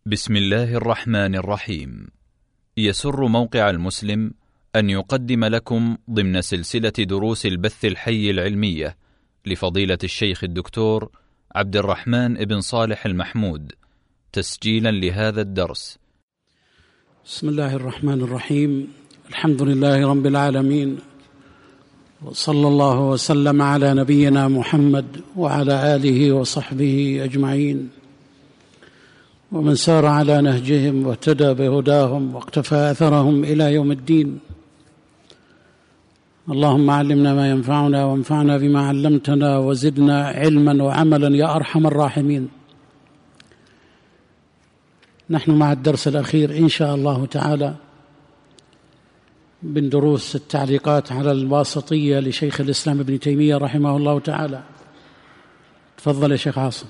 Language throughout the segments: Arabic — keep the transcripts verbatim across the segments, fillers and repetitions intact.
بسم الله الرحمن الرحيم. يسر موقع المسلم أن يقدم لكم ضمن سلسلة دروس البث الحي العلمية لفضيلة الشيخ الدكتور عبد الرحمن بن صالح المحمود تسجيلا لهذا الدرس. بسم الله الرحمن الرحيم. الحمد لله رب العالمين، وصلى الله وسلم على نبينا محمد وعلى آله وصحبه أجمعين، ومن سار على نهجهم واهتدى بهداهم واقتفى أثرهم إلى يوم الدين. اللهم علمنا ما ينفعنا وانفعنا بما علمتنا وزدنا علما وعملا يا أرحم الراحمين. نحن مع الدرس الأخير إن شاء الله تعالى من دروس التعليقات على الواسطية لشيخ الإسلام ابن تيمية رحمه الله تعالى. تفضل يا شيخ عاصم.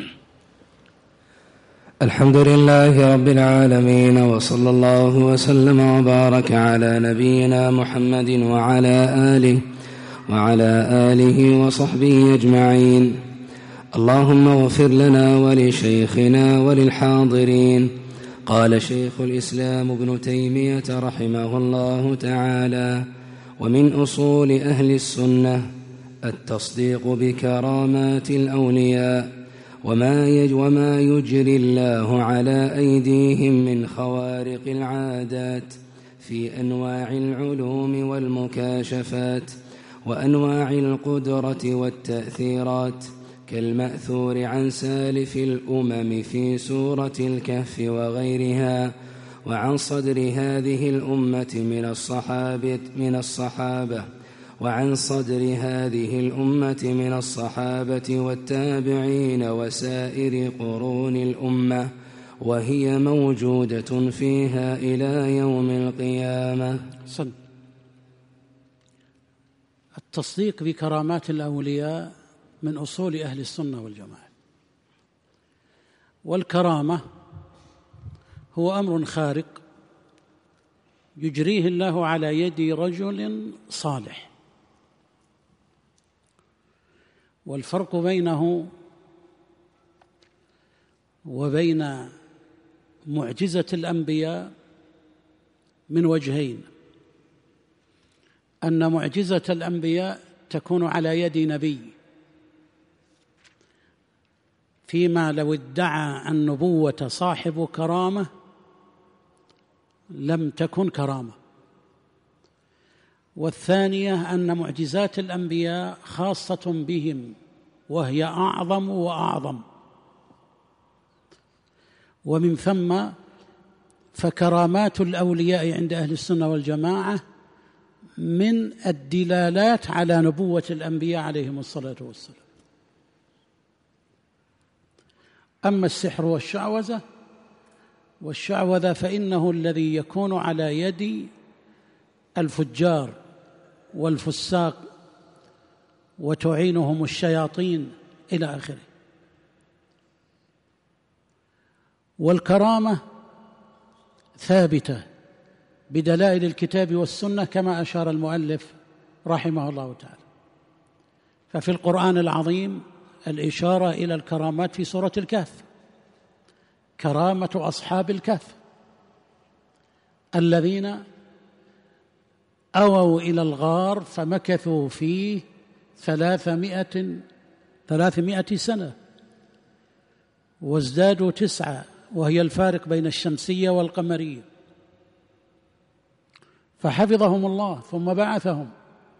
الحمد لله رب العالمين، وصلى الله وسلم وبارك على نبينا محمد وعلى آله وعلى آله وصحبه أجمعين. اللهم اغفر لنا ولشيخنا وللحاضرين. قال شيخ الإسلام ابن تيمية رحمه الله تعالى: ومن أصول أهل السنة التصديق بكرامات الأولياء وما وما يجري الله على أيديهم من خوارق العادات في أنواع العلوم والمكاشفات وأنواع القدرة والتأثيرات، كالمأثور عن سالف الأمم في سورة الكهف وغيرها، وعن صدر هذه الأمة من الصحابة من الصحابة وعن صدر هذه الأمة من الصحابة والتابعين وسائر قرون الأمة، وهي موجودة فيها إلى يوم القيامة. صد. التصديق بكرامات الأولياء من أصول أهل السنة والجماعة. والكرامة هو أمر خارق يجريه الله على يد رجل صالح، والفرق بينه وبين معجزة الأنبياء من وجهين: أن معجزة الأنبياء تكون على يد نبي، فيما لو ادعى النبوة صاحب كرامة لم تكن كرامة. والثانية أن معجزات الأنبياء خاصة بهم، وهي أعظم وأعظم، ومن ثم فكرامات الأولياء عند أهل السنة والجماعة من الدلالات على نبوة الأنبياء عليهم الصلاة والسلام. أما السحر والشعوذة والشعوذة فإنه الذي يكون على يد الفجار والفساق وتعينهم الشياطين إلى آخره. والكرامة ثابتة بدلائل الكتاب والسنة كما أشار المؤلف رحمه الله تعالى. ففي القرآن العظيم الإشارة إلى الكرامات في سورة الكهف، كرامة أصحاب الكهف الذين أووا إلى الغار فمكثوا فيه ثلاثمائة ثلاثمائة سنة وازدادوا تسعة، وهي الفارق بين الشمسية والقمرية، فحفظهم الله ثم بعثهم.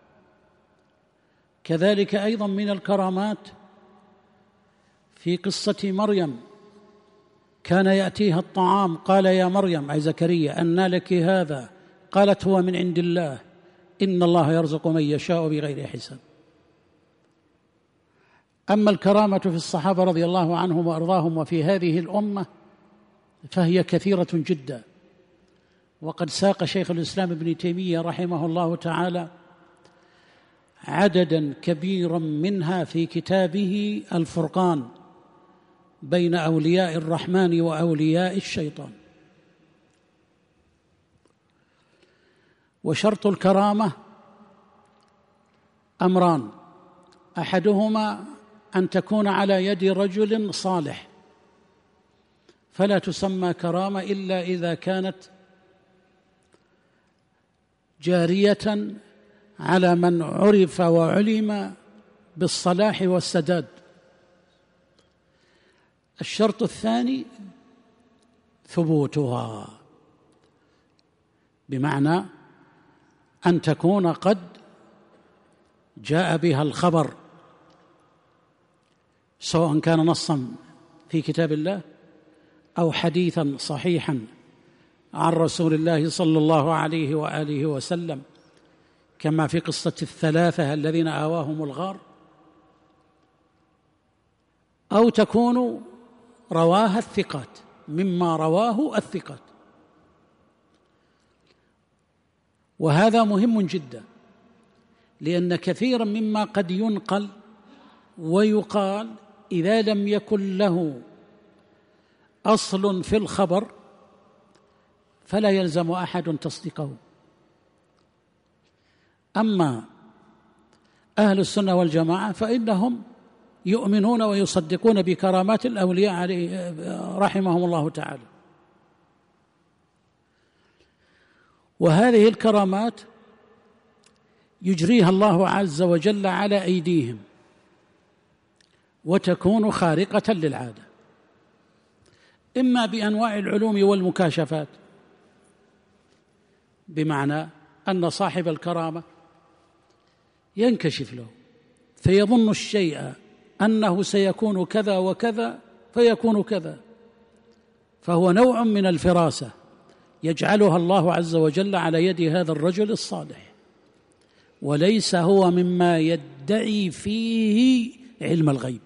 كذلك أيضا من الكرامات في قصة مريم، كان يأتيها الطعام قال يا مريم أي زكريا أنى لك هذا؟ قالت هو من عند الله إن الله يرزق من يشاء بغير حساب. أما الكرامة في الصحابة رضي الله عنهم وأرضاهم وفي هذه الأمة فهي كثيرة جدا، وقد ساق شيخ الإسلام ابن تيمية رحمه الله تعالى عددا كبيرا منها في كتابه الفرقان بين أولياء الرحمن وأولياء الشيطان. وشرط الكرامة أمران: أحدهما أن تكون على يد رجل صالح، فلا تسمى كرامة إلا إذا كانت جارية على من عرف وعلم بالصلاح والسداد. الشرط الثاني ثبوتها، بمعنى أن تكون قد جاء بها الخبر، سواء كان نصا في كتاب الله أو حديثا صحيحا عن رسول الله صلى الله عليه وآله وسلم، كما في قصة الثلاثة الذين آواهم الغار، أو تكون رواها الثقات مما رواه الثقات. وهذا مهم جدا، لأن كثيرا مما قد ينقل ويقال إذا لم يكن له أصل في الخبر فلا يلزم أحد تصديقه. أما أهل السنة والجماعة فإنهم يؤمنون ويصدقون بكرامات الأولياء عليه رحمهم الله تعالى. وهذه الكرامات يجريها الله عز وجل على أيديهم، وتكون خارقة للعادة، إما بأنواع العلوم والمكاشفات، بمعنى أن صاحب الكرامة ينكشف له فيظن الشيء أنه سيكون كذا وكذا فيكون كذا، فهو نوع من الفراسة يجعلها الله عز وجل على يد هذا الرجل الصالح، وليس هو مما يدعي فيه علم الغيب،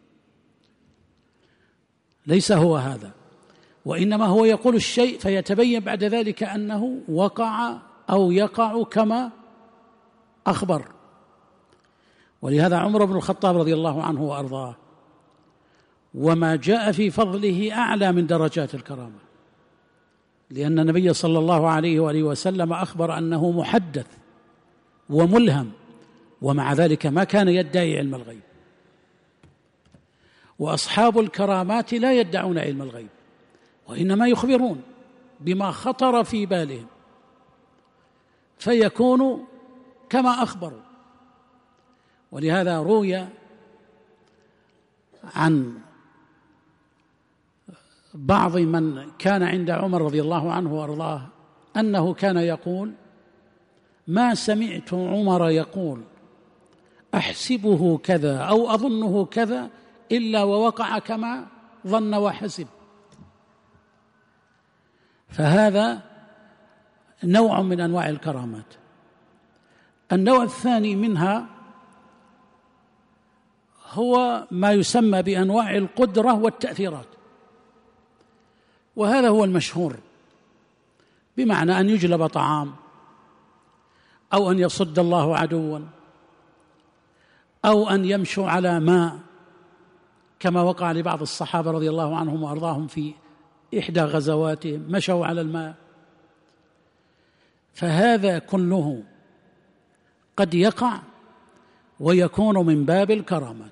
ليس هو هذا، وإنما هو يقول الشيء فيتبين بعد ذلك أنه وقع أو يقع كما أخبر. ولهذا عمر بن الخطاب رضي الله عنه وأرضاه وما جاء في فضله أعلى من درجات الكرامة، لأن النبي صلى الله عليه وآله وسلم أخبر أنه محدث وملهم، ومع ذلك ما كان يدعي علم الغيب. وأصحاب الكرامات لا يدعون علم الغيب، وإنما يخبرون بما خطر في بالهم فيكون كما أخبروا. ولهذا روي عن بعض من كان عند عمر رضي الله عنه وأرضاه أنه كان يقول: ما سمعت عمر يقول أحسبه كذا أو أظنه كذا إلا ووقع كما ظن وحسب. فهذا نوع من أنواع الكرامات. النوع الثاني منها هو ما يسمى بأنواع القدرة والتأثيرات، وهذا هو المشهور، بمعنى أن يجلب طعام، أو أن يصد الله عدوا، أو أن يمشوا على ماء، كما وقع لبعض الصحابة رضي الله عنهم وأرضاهم في إحدى غزواتهم مشوا على الماء. فهذا كله قد يقع ويكون من باب الكرامات.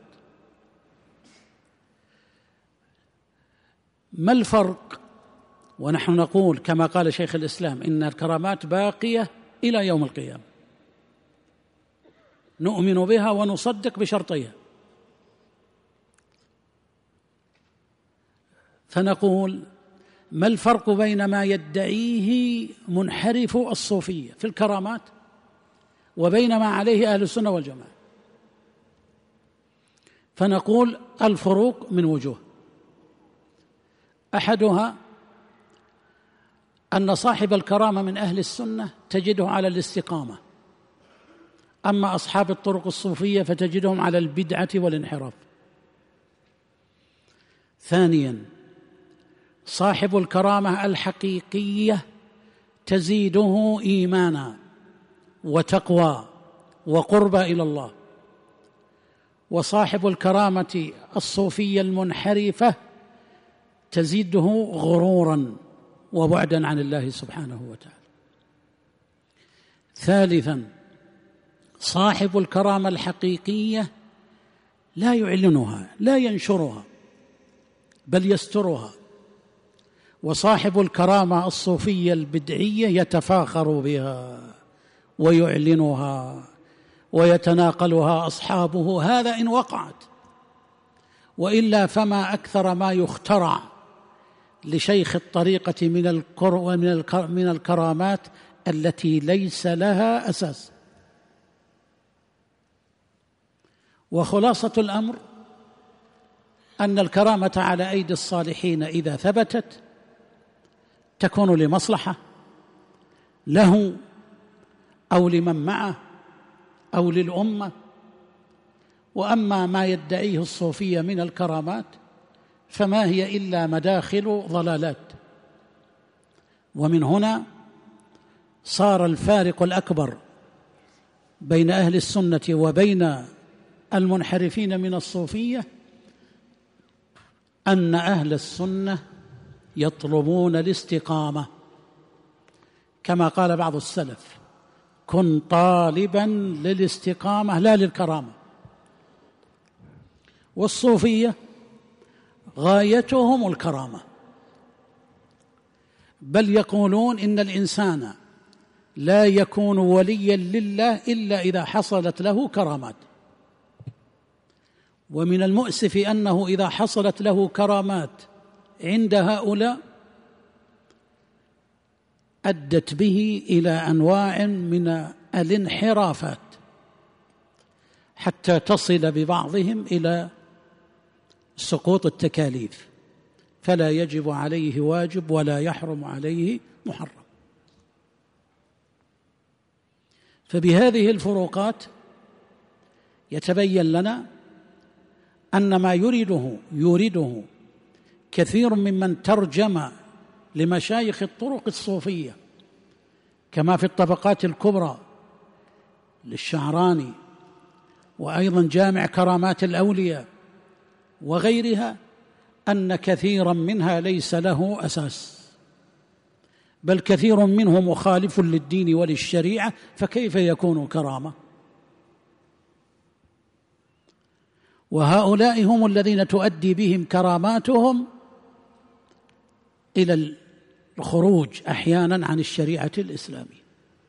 ما الفرق؟ ونحن نقول كما قال شيخ الإسلام إن الكرامات باقية إلى يوم القيامة، نؤمن بها ونصدق بشرطيها. فنقول: ما الفرق بين ما يدعيه منحرف الصوفية في الكرامات وبين ما عليه أهل السنة والجماعة؟ فنقول: الفروق من وجوه. أحدها أن صاحب الكرامة من أهل السنة تجده على الاستقامة، أما أصحاب الطرق الصوفية فتجدهم على البدعة والانحراف. ثانياً، صاحب الكرامة الحقيقية تزيده إيمانا وتقوى وقربى إلى الله، وصاحب الكرامة الصوفية المنحرفة تزيده غرورا وبعدا عن الله سبحانه وتعالى. ثالثا، صاحب الكرامة الحقيقية لا يعلنها، لا ينشرها، بل يسترها، وصاحب الكرامة الصوفية البدعية يتفاخر بها ويعلنها ويتناقلها أصحابه، هذا إن وقعت، وإلا فما أكثر ما يخترع لشيخ الطريقة من الكر ومن من الكرامات التي ليس لها أساس. وخلاصة الأمر أن الكرامة على أيدي الصالحين إذا ثبتت تكون لمصلحة له أو لمن معه أو للأمة. وأما ما يدعيه الصوفية من الكرامات فما هي إلا مداخل ضلالات. ومن هنا صار الفارق الأكبر بين أهل السنة وبين المنحرفين من الصوفية أن أهل السنة يطلبون الاستقامة، كما قال بعض السلف: كن طالبا للاستقامة لا للكرامة. والصوفية غايتهم الكرامة، بل يقولون إن الإنسان لا يكون وليا لله إلا إذا حصلت له كرامات. ومن المؤسف أنه إذا حصلت له كرامات عند هؤلاء أدت به إلى أنواع من الانحرافات، حتى تصل ببعضهم إلى سقوط التكاليف، فلا يجب عليه واجب ولا يحرم عليه محرم. فبهذه الفروقات يتبين لنا أن ما يريده يريده كثير ممن ترجم لمشايخ الطرق الصوفية، كما في الطبقات الكبرى للشعراني، وأيضا جامع كرامات الأولياء وغيرها، أن كثيرا منها ليس له أساس، بل كثير منه مخالف للدين وللشريعة، فكيف يكون كرامة؟ وهؤلاء هم الذين تؤدي بهم كراماتهم إلى الخروج أحيانا عن الشريعة الإسلامية.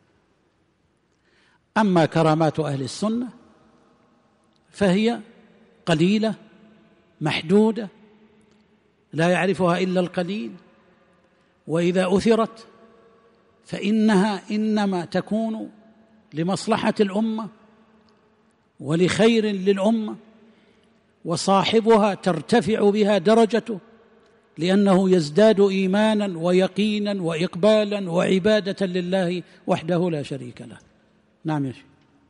أما كرامات أهل السنة فهي قليلة محدودة لا يعرفها إلا القليل، وإذا أثرت فإنها إنما تكون لمصلحة الأمة ولخير للأمة، وصاحبها ترتفع بها درجته لأنه يزداد إيمانا ويقينا وإقبالا وعبادة لله وحده لا شريك له. نعم يا شيخ.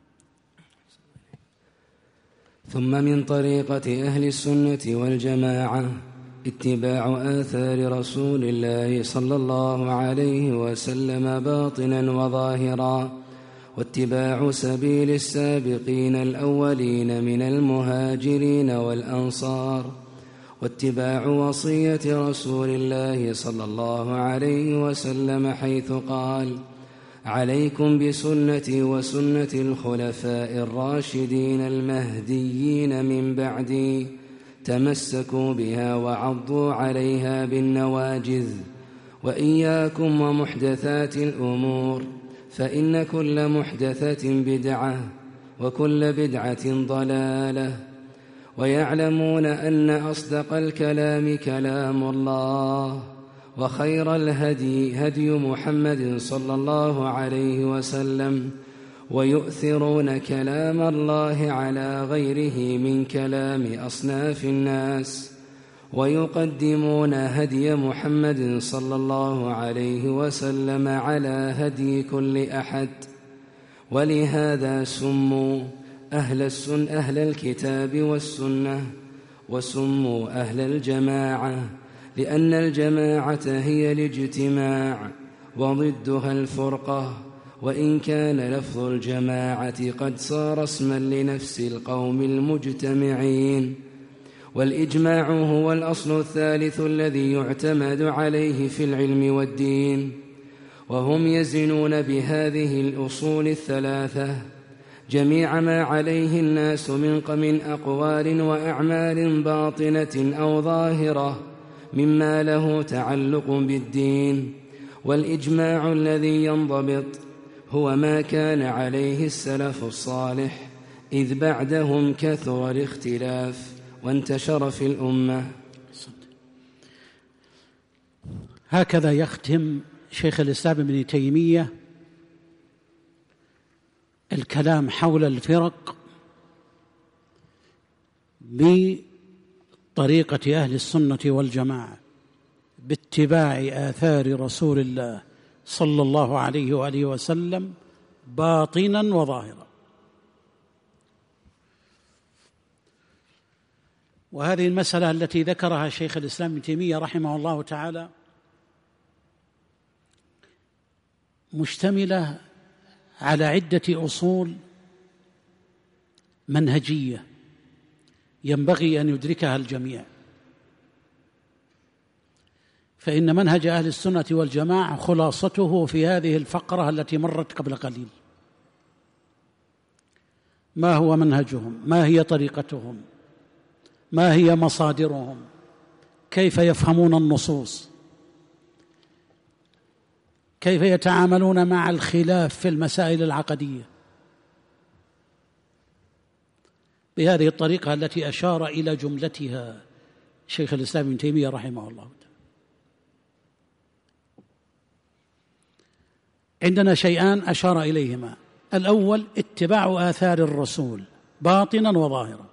ثم من طريقة أهل السنة والجماعة اتباع آثار رسول الله صلى الله عليه وسلم باطنا وظاهرا، واتباع سبيل السابقين الأولين من المهاجرين والأنصار، واتباع وصية رسول الله صلى الله عليه وسلم حيث قال: عليكم بسنتي وسنة الخلفاء الراشدين المهديين من بعدي، تمسكوا بها وعضوا عليها بالنواجذ، وإياكم ومحدثات الأمور، فإن كل محدثة بدعة وكل بدعة ضلالة. ويعلمون أن أصدق الكلام كلام الله، وخير الهدي هدي محمد صلى الله عليه وسلم، ويؤثرون كلام الله على غيره من كلام أصناف الناس، ويقدمون هدي محمد صلى الله عليه وسلم على هدي كل أحد. ولهذا سموا أهل السنة أهل الكتاب والسنة، وسموا أهل الجماعة، لأن الجماعة هي الاجتماع وضدها الفرقة، وإن كان لفظ الجماعة قد صار اسما لنفس القوم المجتمعين. والإجماع هو الأصل الثالث الذي يعتمد عليه في العلم والدين، وهم يزنون بهذه الأصول الثلاثة جميع ما عليه الناس من أقوال وأعمال باطنة أو ظاهرة مما له تعلق بالدين. والإجماع الذي ينضبط هو ما كان عليه السلف الصالح، إذ بعدهم كثر الاختلاف وانتشر في الأمة. هكذا يختم شيخ الإسلام ابن تيمية الكلام حول الفرق بطريقة أهل السنة والجماعة باتباع آثار رسول الله صلى الله عليه وآله وسلم باطنا وظاهرا. وهذه المسألة التي ذكرها شيخ الإسلام ابن تيمية رحمه الله تعالى مشتملة على عدة أصول منهجية ينبغي أن يدركها الجميع، فإن منهج أهل السنة والجماعة خلاصته في هذه الفقرة التي مرت قبل قليل. ما هو منهجهم؟ ما هي طريقتهم؟ ما هي مصادرهم؟ كيف يفهمون النصوص؟ كيف يتعاملون مع الخلاف في المسائل العقدية؟ بهذه الطريقة التي أشار إلى جملتها شيخ الإسلام ابن تيمية رحمه الله تعالى. عندنا شيئان أشار إليهما: الأول اتباع آثار الرسول باطنا وظاهرا،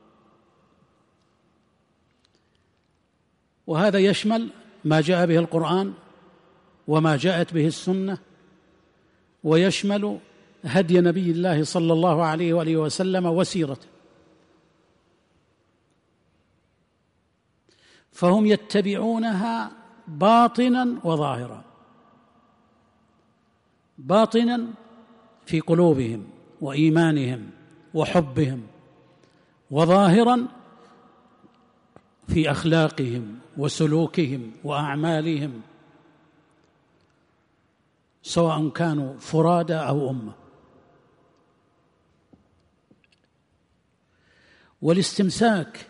وهذا يشمل ما جاء به القرآن وما جاءت به السنة، ويشمل هدي نبي الله صلى الله عليه وآله وسلم وسيرته. فهم يتبعونها باطنا وظاهرا، باطنا في قلوبهم وإيمانهم وحبهم، وظاهرا في أخلاقهم وسلوكهم وأعمالهم، سواء كانوا فرادى أو أمة. والاستمساك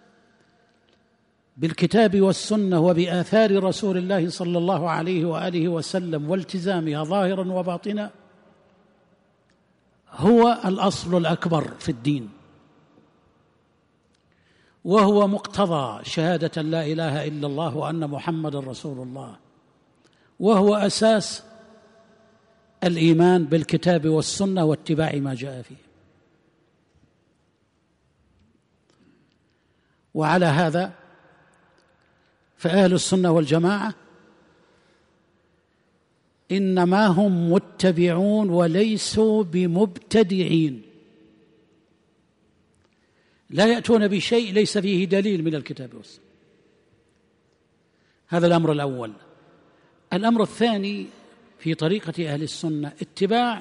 بالكتاب والسنة وبآثار رسول الله صلى الله عليه وآله وسلم والتزامها ظاهرا وباطنا هو الأصل الأكبر في الدين، وهو مقتضى شهادة لا إله إلا الله وأن محمد رسول الله، وهو أساس الإيمان بالكتاب والسنة واتباع ما جاء فيه. وعلى هذا فأهل السنة والجماعة إنما هم متبعون وليسوا بمبتدعين، لا يأتون بشيء ليس فيه دليل من الكتاب والسنة. هذا الأمر الأول. الأمر الثاني في طريقة أهل السنة اتباع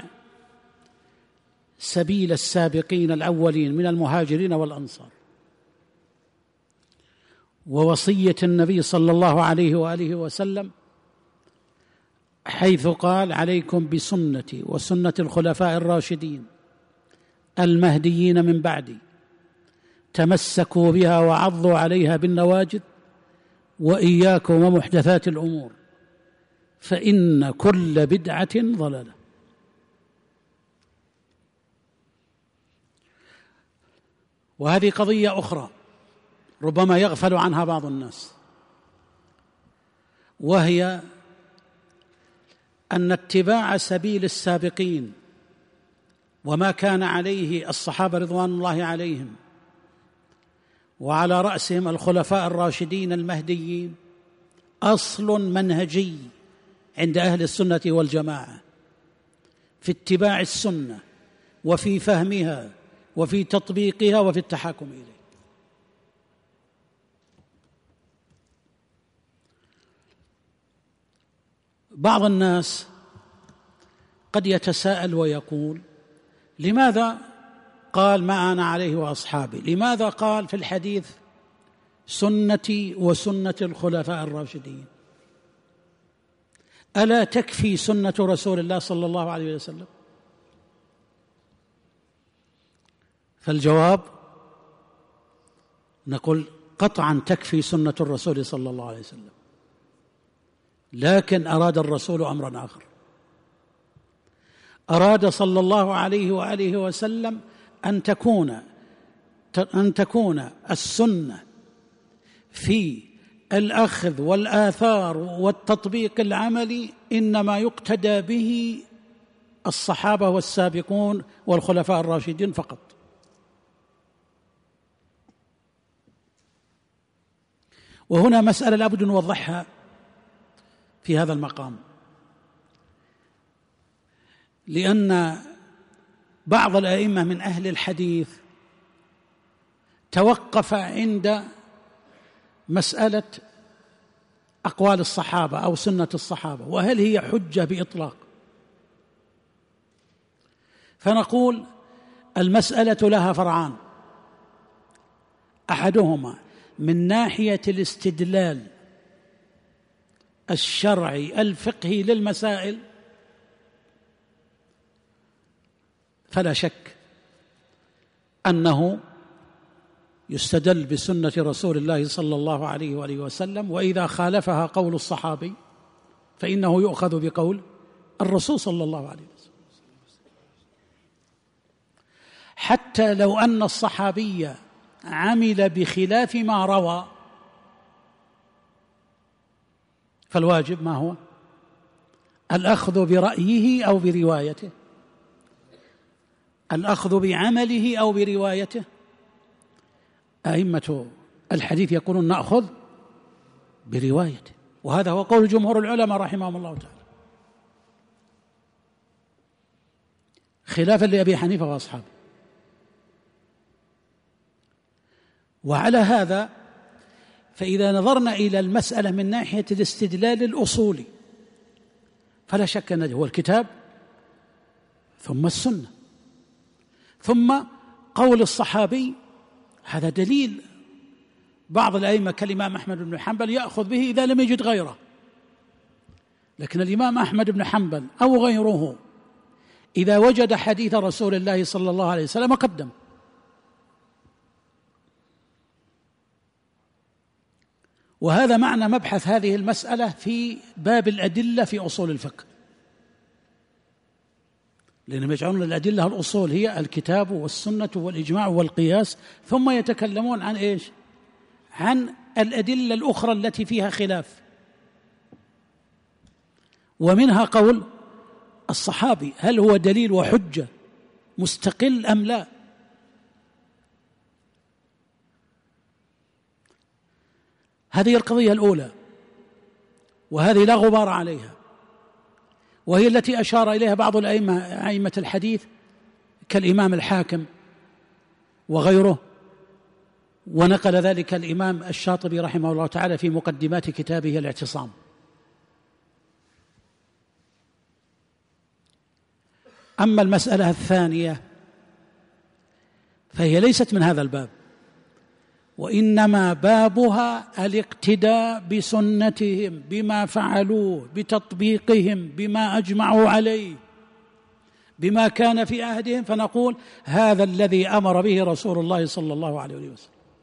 سبيل السابقين الأولين من المهاجرين والأنصار، ووصية النبي صلى الله عليه وآله وسلم حيث قال: عليكم بسنتي وسنة الخلفاء الراشدين المهديين من بعدي، تمسكوا بها وعضوا عليها بالنواجذ، وإياكم ومحدثات الأمور فإن كل بدعة ضلالة. وهذه قضية أخرى ربما يغفل عنها بعض الناس، وهي أن اتباع سبيل السابقين وما كان عليه الصحابة رضوان الله عليهم وعلى رأسهم الخلفاء الراشدين المهديين أصل منهجي عند أهل السنة والجماعة في اتباع السنة وفي فهمها وفي تطبيقها وفي التحاكم إليه. بعض الناس قد يتساءل ويقول: لماذا قال ما أنا عليه وأصحابي؟ لماذا قال في الحديث سنتي وسنة الخلفاء الراشدين؟ ألا تكفي سنة رسول الله صلى الله عليه وسلم؟ فالجواب نقول قطعا تكفي سنة الرسول صلى الله عليه وسلم، لكن أراد الرسول أمرا آخر. أراد صلى الله عليه وآله وسلم أن تكون أن تكون السنة في الأخذ والآثار والتطبيق العملي إنما يقتدى به الصحابة والسابقون والخلفاء الراشدين فقط. وهنا مسألة لابد أن نوضحها في هذا المقام، لأن بعض الأئمة من أهل الحديث توقف عند مسألة أقوال الصحابة أو سنة الصحابة، وهل هي حجة بإطلاق؟ فنقول المسألة لها فرعان، أحدهما من ناحية الاستدلال الشرعي الفقهي للمسائل، فلا شك أنه يستدل بسنة رسول الله صلى الله عليه وآله وسلم، وإذا خالفها قول الصحابي فإنه يؤخذ بقول الرسول صلى الله عليه وسلم، حتى لو أن الصحابي عمل بخلاف ما روى، فالواجب ما هو؟ الأخذ برأيه أو بروايته، الأخذ بعمله أو بروايته. أئمة الحديث يقولون نأخذ بروايته، وهذا هو قول جمهور العلماء رحمهم الله تعالى، خلافا لأبي حنيفة وأصحابه. وعلى هذا فإذا نظرنا إلى المسألة من ناحية الاستدلال الأصولي فلا شك أنه هو الكتاب ثم السنة ثم قول الصحابي، هذا دليل. بعض الأئمة كالإمام أحمد بن حنبل يأخذ به إذا لم يجد غيره، لكن الإمام أحمد بن حنبل أو غيره إذا وجد حديث رسول الله صلى الله عليه وسلم قدم. وهذا معنى مبحث هذه المسألة في باب الأدلة في أصول الفقه، لأنهم يجعلون الأدلة الأصول هي الكتاب والسنة والإجماع والقياس، ثم يتكلمون عن إيش؟ عن الأدلة الأخرى التي فيها خلاف، ومنها قول الصحابي هل هو دليل وحجة مستقل أم لا. هذه القضية الأولى، وهذه لا غبار عليها، وهي التي أشار إليها بعض الأئمة أئمة الحديث كالإمام الحاكم وغيره، ونقل ذلك الإمام الشاطبي رحمه الله تعالى في مقدمات كتابه الاعتصام. أما المسألة الثانية فهي ليست من هذا الباب، وإنما بابها الاقتداء بسنتهم بما فعلوه، بتطبيقهم بما أجمعوا عليه، بما كان في عهدهم، فنقول هذا الذي أمر به رسول الله صلى الله عليه وسلم.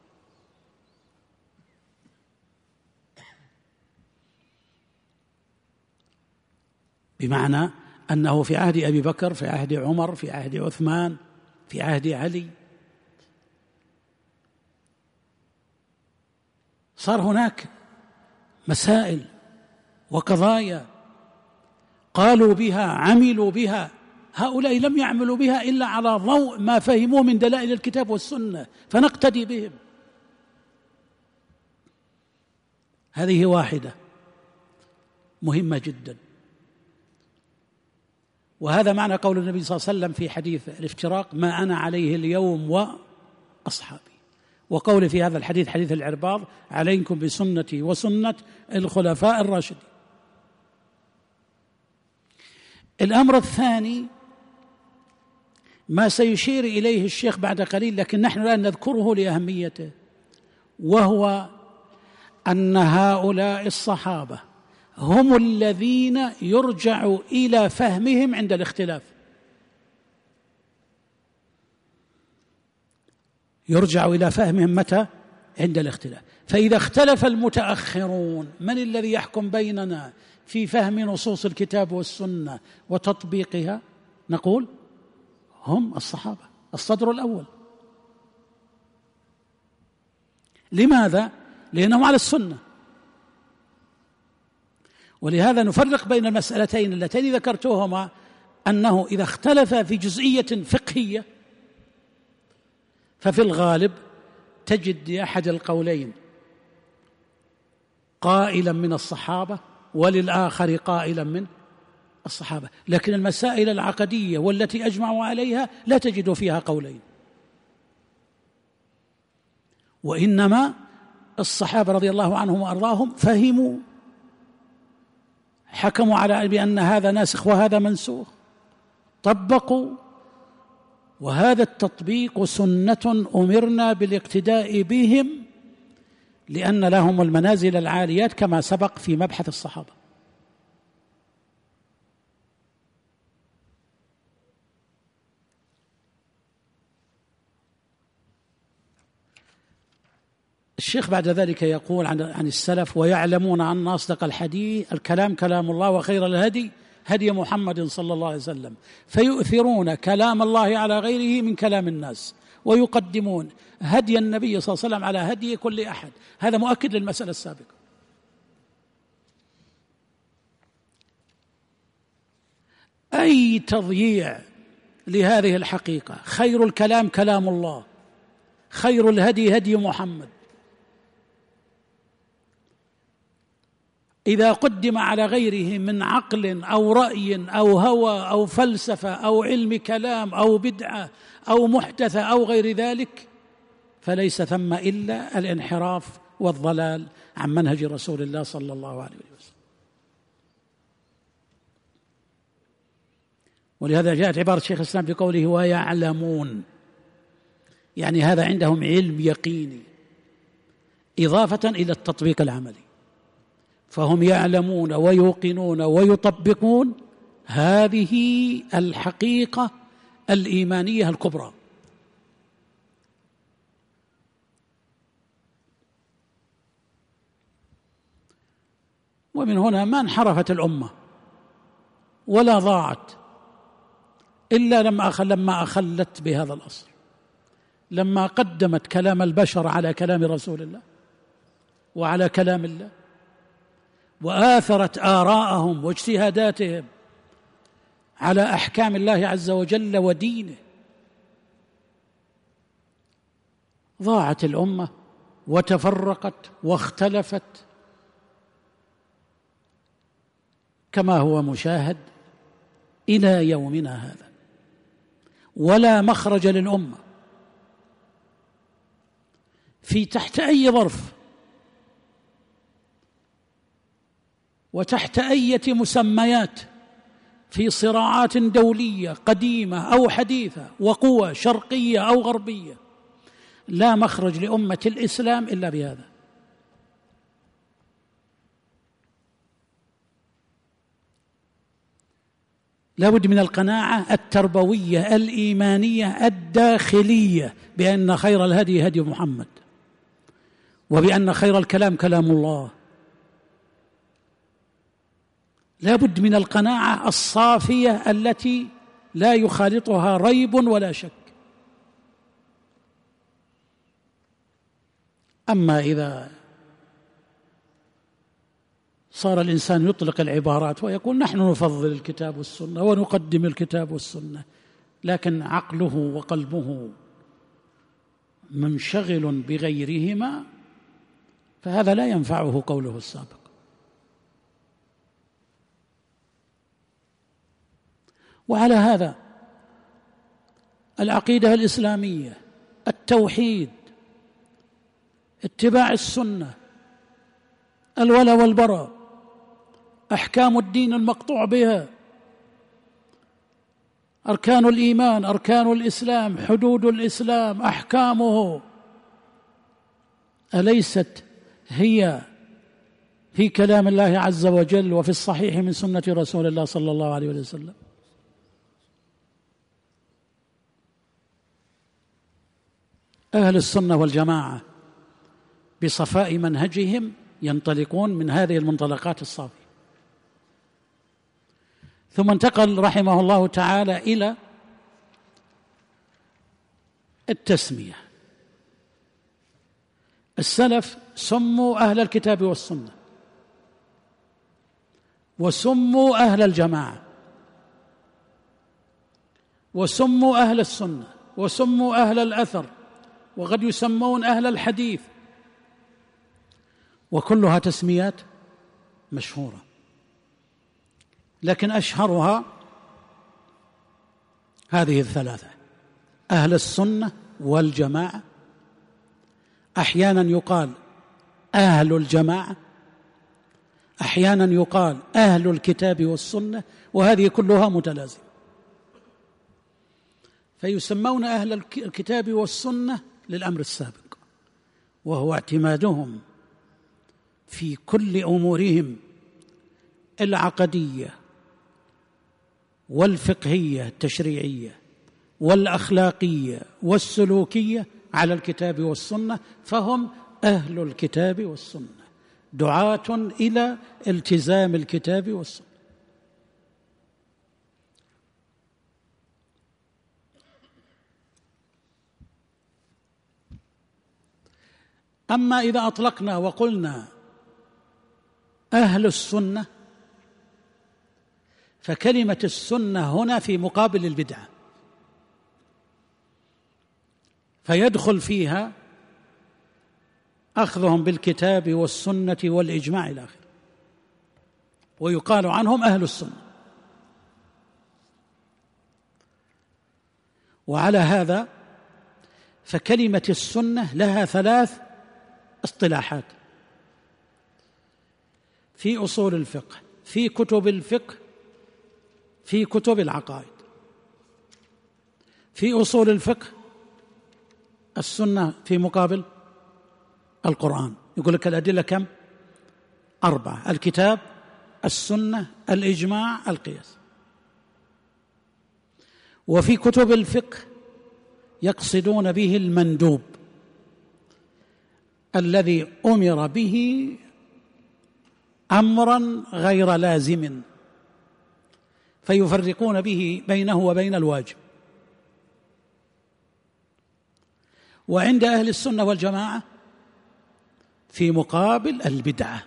بمعنى أنه في عهد أبي بكر، في عهد عمر، في عهد عثمان، في عهد علي، صار هناك مسائل وقضايا قالوا بها عملوا بها، هؤلاء لم يعملوا بها إلا على ضوء ما فهموه من دلائل الكتاب والسنة، فنقتدي بهم. هذه واحدة مهمة جدا، وهذا معنى قول النبي صلى الله عليه وسلم في حديث الافتراق ما أنا عليه اليوم وأصحابي، وقول في هذا الحديث حديث العرباض عليكم بسنتي وسنة الخلفاء الراشدين. الأمر الثاني ما سيشير إليه الشيخ بعد قليل، لكن نحن الآن نذكره لأهميته، وهو أن هؤلاء الصحابة هم الذين يرجع إلى فهمهم عند الاختلاف، يرجع إلى فهمهم متى؟ عند الاختلاف. فإذا اختلف المتأخرون من الذي يحكم بيننا في فهم نصوص الكتاب والسنة وتطبيقها؟ نقول هم الصحابة، الصدر الأول. لماذا؟ لأنهم على السنة. ولهذا نفرق بين المسألتين اللتين ذكرتهما، أنه إذا اختلف في جزئية فقهية ففي الغالب تجد لأحد القولين قائلا من الصحابة وللآخر قائلا من الصحابة، لكن المسائل العقدية والتي أجمعوا عليها لا تجد فيها قولين، وإنما الصحابة رضي الله عنهم وأرضاهم فهموا، حكموا على بأن هذا ناسخ وهذا منسوخ، طبقوا، وهذا التطبيق سنة أمرنا بالاقتداء بهم لأن لهم المنازل العاليات كما سبق في مبحث الصحابة. الشيخ بعد ذلك يقول عن عن السلف: ويعلمون أن أصدق الحديث الكلام كلام الله وخير الهدي هدي محمد صلى الله عليه وسلم، فيؤثرون كلام الله على غيره من كلام الناس، ويقدمون هدي النبي صلى الله عليه وسلم على هدي كل أحد. هذا مؤكد للمسألة السابقة. أي تضييع لهذه الحقيقة. خير الكلام كلام الله، خير الهدي هدي محمد. إذا قدم على غيره من عقل أو رأي أو هوى أو فلسفة أو علم كلام أو بدعة أو محدثة أو غير ذلك فليس ثم إلا الانحراف والضلال عن منهج رسول الله صلى الله عليه وسلم. ولهذا جاءت عبارة شيخ الإسلام بقوله: ويعلمون، يعني هذا عندهم علم يقيني إضافة إلى التطبيق العملي، فهم يعلمون ويوقنون ويطبقون هذه الحقيقة الإيمانية الكبرى. ومن هنا ما انحرفت الأمة ولا ضاعت إلا لما أخل لما أخلت بهذا الأصل، لما قدمت كلام البشر على كلام رسول الله وعلى كلام الله، وآثرت آراءهم واجتهاداتهم على أحكام الله عز وجل ودينه. ضاعت الأمة وتفرقت واختلفت كما هو مشاهد إلى يومنا هذا، ولا مخرج للأمة في تحت أي ظرف وتحت أية مسميات في صراعات دولية قديمة أو حديثة وقوى شرقية أو غربية، لا مخرج لأمة الإسلام إلا بهذا. لا بد من القناعة التربوية الإيمانية الداخلية بأن خير الهدي هدي محمد، وبأن خير الكلام كلام الله. لا بد من القناعة الصافية التي لا يخالطها ريب ولا شك. أما إذا صار الإنسان يطلق العبارات ويقول نحن نفضل الكتاب والسنة ونقدم الكتاب والسنة، لكن عقله وقلبه منشغل بغيرهما، فهذا لا ينفعه قوله السابق. وعلى هذا العقيدة الإسلامية، التوحيد، اتباع السنة، الولاء والبراء، أحكام الدين المقطوع بها، أركان الإيمان، أركان الإسلام، حدود الإسلام، أحكامه، أليست هي في كلام الله عز وجل وفي الصحيح من سنة رسول الله صلى الله عليه وسلم؟ أهل السنة والجماعة بصفاء منهجهم ينطلقون من هذه المنطلقات الصافية. ثم انتقل رحمه الله تعالى إلى التسمية. السلف سموا أهل الكتاب والسنة، وسموا أهل الجماعة، وسموا أهل السنة، وسموا أهل الأثر، وقد يسمون أهل الحديث، وكلها تسميات مشهورة، لكن أشهرها هذه الثلاثة: أهل السنة والجماعة، أحيانا يقال أهل الجماعة، أحيانا يقال أهل الكتاب والسنة، وهذه كلها متلازمة. فيسمون أهل الكتاب والسنة للأمر السابق، وهو اعتمادهم في كل أمورهم العقدية والفقهية التشريعية والأخلاقية والسلوكية على الكتاب والسنة، فهم أهل الكتاب والسنة، دعاة إلى التزام الكتاب والسنة. أما إذا أطلقنا وقلنا أهل السنة، فكلمة السنة هنا في مقابل البدعة، فيدخل فيها أخذهم بالكتاب والسنة والإجماع إلى آخره، ويقال عنهم أهل السنة. وعلى هذا فكلمة السنة لها ثلاث اصطلاحات في أصول الفقه، في كتب الفقه، في كتب العقائد. في أصول الفقه السنة في مقابل القرآن، يقول لك الأدلة كم؟ أربعة: الكتاب، السنة، الإجماع، القياس. وفي كتب الفقه يقصدون به المندوب الذي أمر به أمرا غير لازم، فيفرقون به بينه وبين الواجب. وعند أهل السنة والجماعة في مقابل البدعة،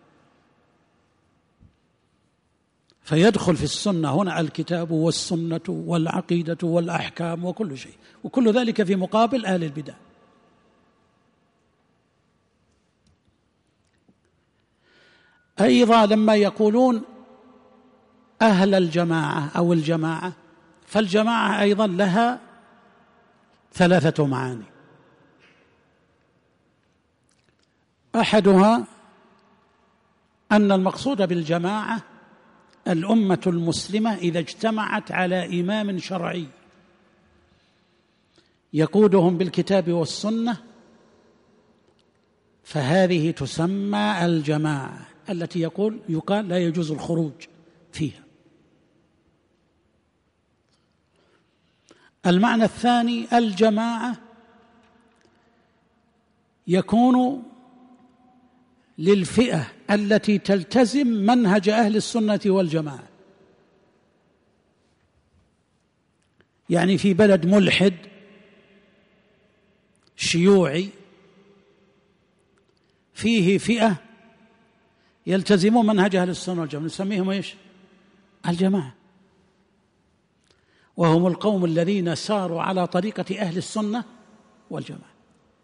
فيدخل في السنة هنا الكتاب والسنة والعقيدة والأحكام وكل شيء، وكل ذلك في مقابل أهل البدع. أيضا لما يقولون أهل الجماعة أو الجماعة، فالجماعة أيضا لها ثلاثة معاني: أحدها أن المقصود بالجماعة الأمة المسلمة إذا اجتمعت على إمام شرعي يقودهم بالكتاب والسنة، فهذه تسمى الجماعة التي يقول يقال لا يجوز الخروج فيها. المعنى الثاني: الجماعة يكون للفئة التي تلتزم منهج أهل السنة والجماعة، يعني في بلد ملحد شيوعي فيه فئة يلتزمون منهج أهل السنة والجماعة، نسميهم إيش؟ الجماعة. وهم القوم الذين ساروا على طريقة أهل السنة والجماعة.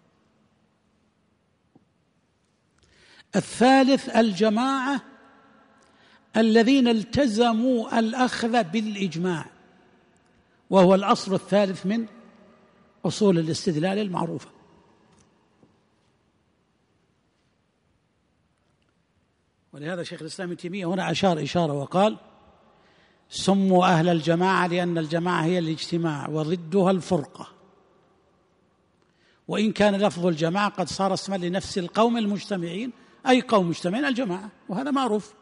الثالث: الجماعة الذين التزموا الأخذ بالإجماع، وهو الأصل الثالث من أصول الاستدلال المعروفة. ولهذا شيخ الإسلام ابن تيمية هنا أشار إشارة وقال: سموا أهل الجماعة لأن الجماعة هي الاجتماع وضدها الفرقة، وإن كان لفظ الجماعة قد صار اسما لنفس القوم المجتمعين، أي قوم مجتمعين الجماعة، وهذا معروف،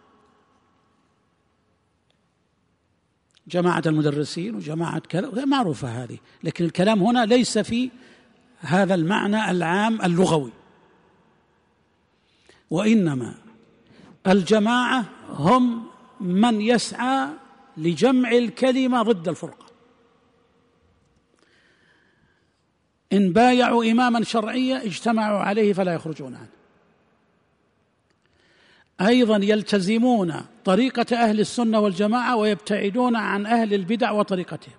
جماعة المدرسين وجماعة كذا معروفة هذه، لكن الكلام هنا ليس في هذا المعنى العام اللغوي، وإنما الجماعة هم من يسعى لجمع الكلمة ضد الفرقة. إن بايعوا إماما شرعيا اجتمعوا عليه فلا يخرجون عنه. أيضا يلتزمون طريقة أهل السنة والجماعة ويبتعدون عن أهل البدع وطريقتهم.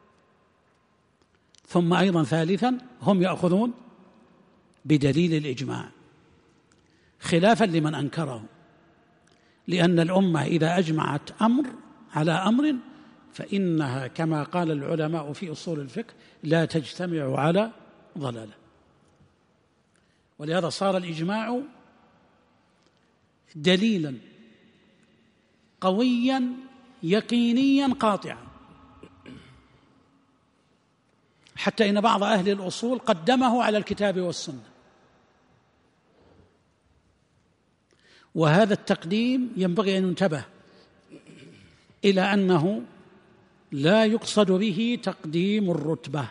ثم أيضا ثالثا هم يأخذون بدليل الإجماع خلافا لمن أنكره، لأن الأمة إذا أجمعت أمر على أمر فإنها كما قال العلماء في أصول الفقه لا تجتمع على ضلالة. ولهذا صار الإجماع دليلا قويا يقينيا قاطعا، حتى إن بعض أهل الأصول قدمه على الكتاب والسنة، وهذا التقديم ينبغي أن ينتبه إلى أنه لا يقصد به تقديم الرتبة.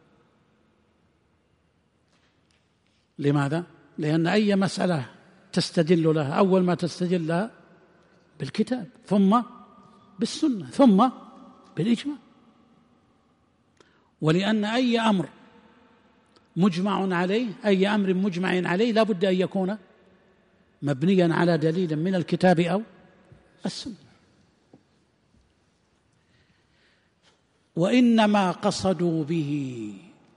لماذا؟ لأن أي مسألة تستدل لها أول ما تستدل لها بالكتاب ثم بالسنة ثم بالإجماع، ولأن أي أمر مجمع عليه أي أمر مجمع عليه لا بد أن يكون مبنيا على دليل من الكتاب أو السنة. وإنما قصدوا به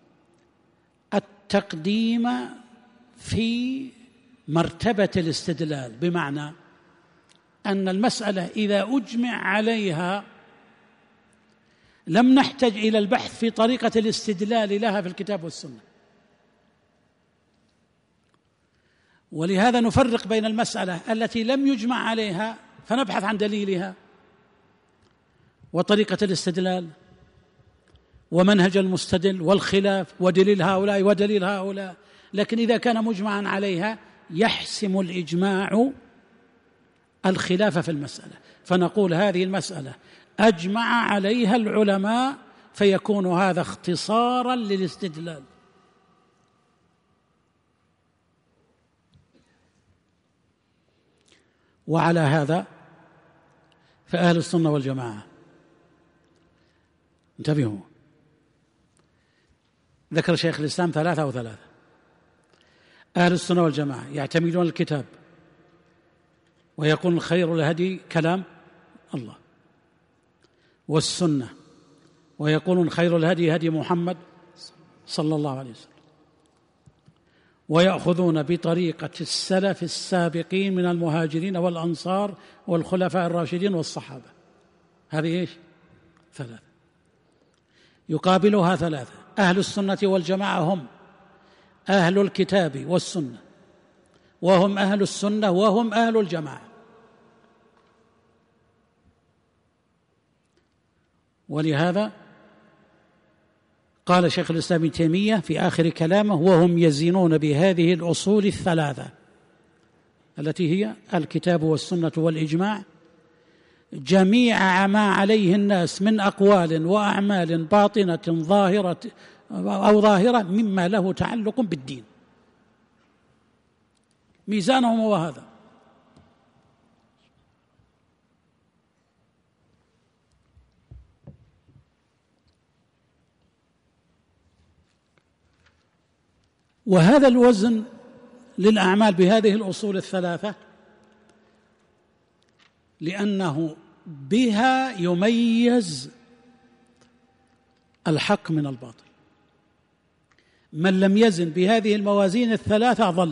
التقديم في مرتبة الاستدلال، بمعنى أن المسألة إذا أجمع عليها لم نحتج إلى البحث في طريقة الاستدلال لها في الكتاب والسنة. ولهذا نفرق بين المسألة التي لم يجمع عليها فنبحث عن دليلها وطريقة الاستدلال ومنهج المستدل والخلاف ودليل هؤلاء ودليل هؤلاء، لكن إذا كان مجمعا عليها يحسم الإجماع الخلاف في المسألة، فنقول هذه المسألة أجمع عليها العلماء فيكون هذا اختصارا للاستدلال. وعلى هذا فأهل السنة والجماعة انتبهوا، ذكر شيخ الإسلام ثلاثة أو ثلاثة. أهل السنة والجماعة يعتمدون الكتاب ويقول خير الهدي كلام الله، والسنة ويقولون خير الهدي هدي محمد صلى الله عليه وسلم، ويأخذون بطريقة السلف السابقين من المهاجرين والأنصار والخلفاء الراشدين والصحابة. هذه إيش؟ ثلاثة. يقابلها ثلاثة. أهل السنة والجماعة هم أهل الكتاب والسنة، وهم أهل السنة وهم أهل الجماعة. ولهذا قال شيخ الإسلام ابن تيمية في آخر كلامه وهم يزنون بهذه الأصول الثلاثة التي هي الكتاب والسنة والإجماع جميع ما عليه الناس من أقوال وأعمال باطنة ظاهرة أو ظاهرة مما له تعلق بالدين. ميزانهم هو هذا. وهذا الوزن للأعمال بهذه الأصول الثلاثة لأنه بها يميز الحق من الباطل. من لم يزن بهذه الموازين الثلاثة ضل.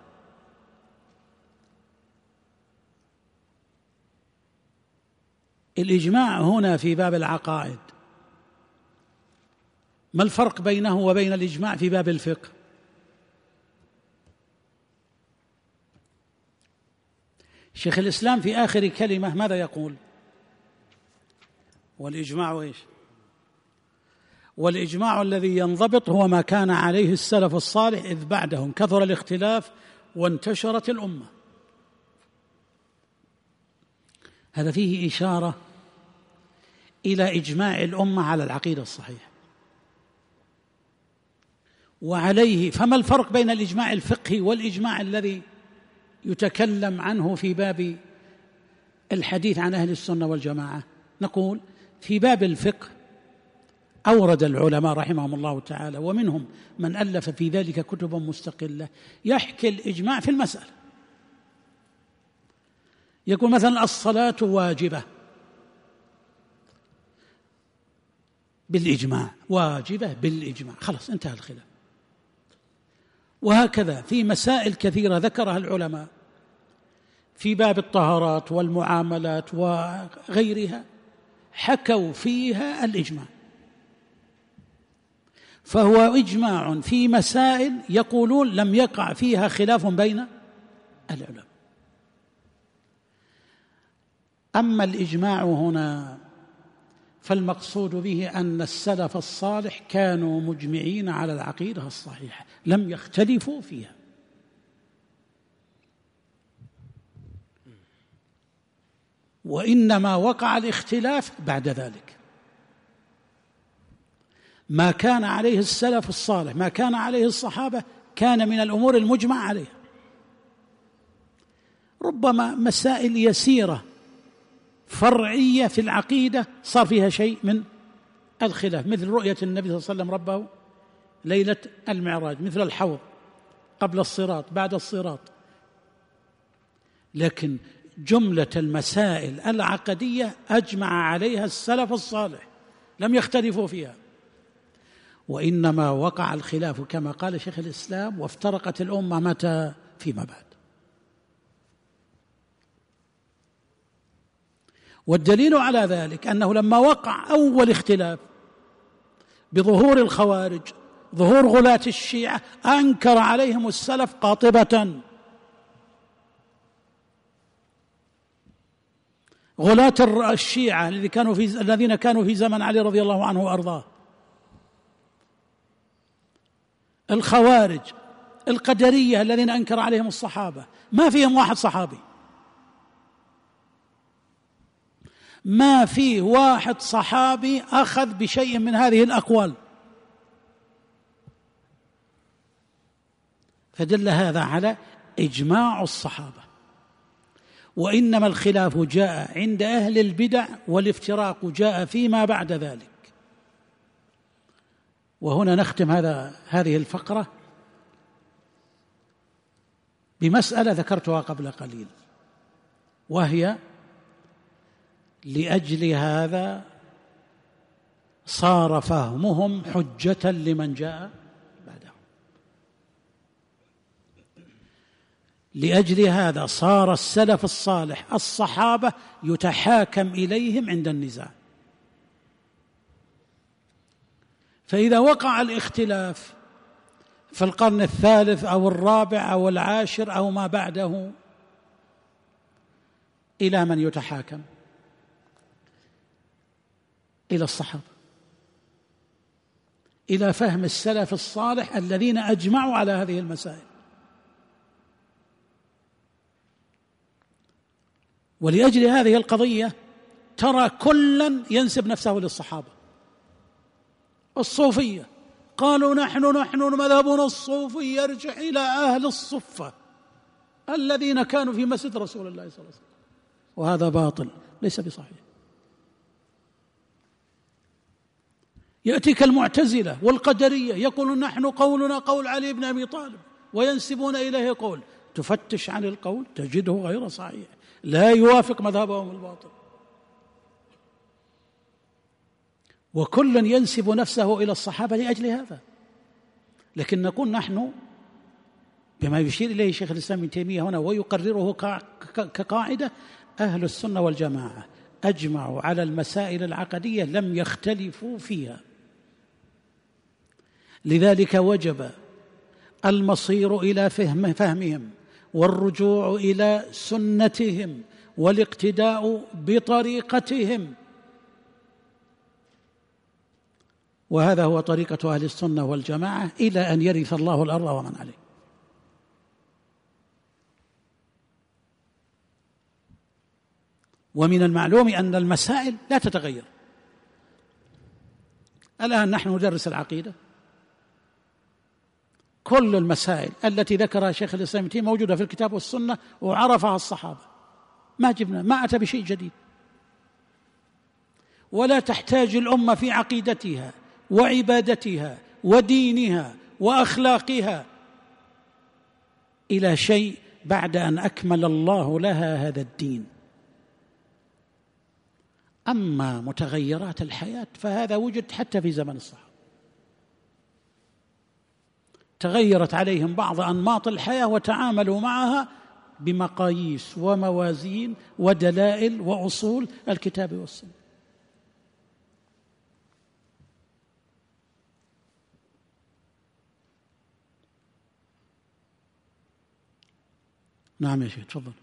الإجماع هنا في باب العقائد، ما الفرق بينه وبين الإجماع في باب الفقه؟ شيخ الإسلام في آخر كلمة ماذا يقول؟ والإجماع إيش؟ والإجماع الذي ينضبط هو ما كان عليه السلف الصالح إذ بعدهم كثر الاختلاف وانتشرت الأمة. هذا فيه إشارة إلى إجماع الأمة على العقيدة الصحيحة. وعليه فما الفرق بين الإجماع الفقهي والإجماع الذي يتكلم عنه في باب الحديث عن أهل السنة والجماعة؟ نقول في باب الفقه أورد العلماء رحمهم الله تعالى، ومنهم من ألف في ذلك كتبا مستقلة، يحكي الإجماع في المسألة. يقول مثلا الصلاة واجبة بالإجماع، واجبة بالإجماع، خلاص انتهى الخلاف. وهكذا في مسائل كثيرة ذكرها العلماء في باب الطهارات والمعاملات وغيرها، حكوا فيها الإجماع، فهو إجماع في مسائل يقولون لم يقع فيها خلاف بين العلماء. أما الإجماع هنا فالمقصود به أن السلف الصالح كانوا مجمعين على العقيدة الصحيحة، لم يختلفوا فيها. وإنما وقع الاختلاف بعد ذلك. ما كان عليه السلف الصالح، ما كان عليه الصحابة، كان من الأمور المجمع عليها. ربما مسائل يسيرة فرعية في العقيدة صار فيها شيء من الخلاف، مثل رؤية النبي صلى الله عليه وسلم ربه ليلة المعراج، مثل الحوض قبل الصراط بعد الصراط. لكن جملة المسائل العقدية أجمع عليها السلف الصالح، لم يختلفوا فيها. وإنما وقع الخلاف كما قال شيخ الإسلام: وافترقت الأمة متى؟ فيما بعد. والدليل على ذلك أنه لما وقع أول اختلاف بظهور الخوارج، ظهور غلاة الشيعة، أنكر عليهم السلف قاطبة. غلاة الشيعة الذين كانوا في الذين كانوا في زمن علي رضي الله عنه وأرضاه، الخوارج، القدرية الذين أنكر عليهم الصحابة، ما فيهم واحد صحابي، ما فيه واحد صحابي أخذ بشيء من هذه الأقوال. فدل هذا على إجماع الصحابة. وإنما الخلاف جاء عند أهل البدع، والافتراق جاء فيما بعد ذلك. وهنا نختم هذا هذه الفقرة بمسألة ذكرتها قبل قليل، وهي لأجل هذا صار فهمهم حجة لمن جاء بعدهم. لأجل هذا صار السلف الصالح الصحابة يتحاكم إليهم عند النزاع. فإذا وقع الاختلاف في القرن الثالث أو الرابع أو العاشر أو ما بعده، إلى من يتحاكم؟ إلى الصحابة، إلى فهم السلف الصالح الذين أجمعوا على هذه المسائل. ولأجل هذه القضية ترى كلا ينسب نفسه للصحابة. الصوفية قالوا نحن نحن مذهبنا الصوفي يرجع إلى أهل الصفة الذين كانوا في مسجد رسول الله صلى الله عليه وسلم، وهذا باطل ليس بصحيح. يأتيك المعتزلة والقدرية يقولون نحن قولنا قول علي بن أبي طالب، وينسبون إليه قول، تفتش عن القول تجده غير صحيح، لا يوافق مذهبهم الباطل. وكل ينسب نفسه إلى الصحابة لأجل هذا. لكن نقول نحن بما يشير إليه شيخ الإسلام ابن تيمية هنا ويقرره كقاعدة: أهل السنة والجماعة أجمعوا على المسائل العقدية لم يختلفوا فيها. لذلك وجب المصير إلى فهم فهمهم والرجوع إلى سنتهم والاقتداء بطريقتهم. وهذا هو طريقة أهل السنة والجماعة إلى أن يرث الله الأرض ومن عليه. ومن المعلوم أن المسائل لا تتغير. الآن نحن ندرس العقيدة، كل المسائل التي ذكرها شيخ الإسلام ابن تيمية موجودة في الكتاب والسنة وعرفها الصحابة، ما جبنا ما أتى بشيء جديد. ولا تحتاج الأمة في عقيدتها وعبادتها ودينها وأخلاقها إلى شيء بعد أن أكمل الله لها هذا الدين. أما متغيرات الحياة فهذا وجد حتى في زمن الصحابة، تغيرت عليهم بعض أنماط الحياة وتعاملوا معها بمقاييس وموازين ودلائل وأصول الكتاب والسنة. نعم يا شيخ تفضل.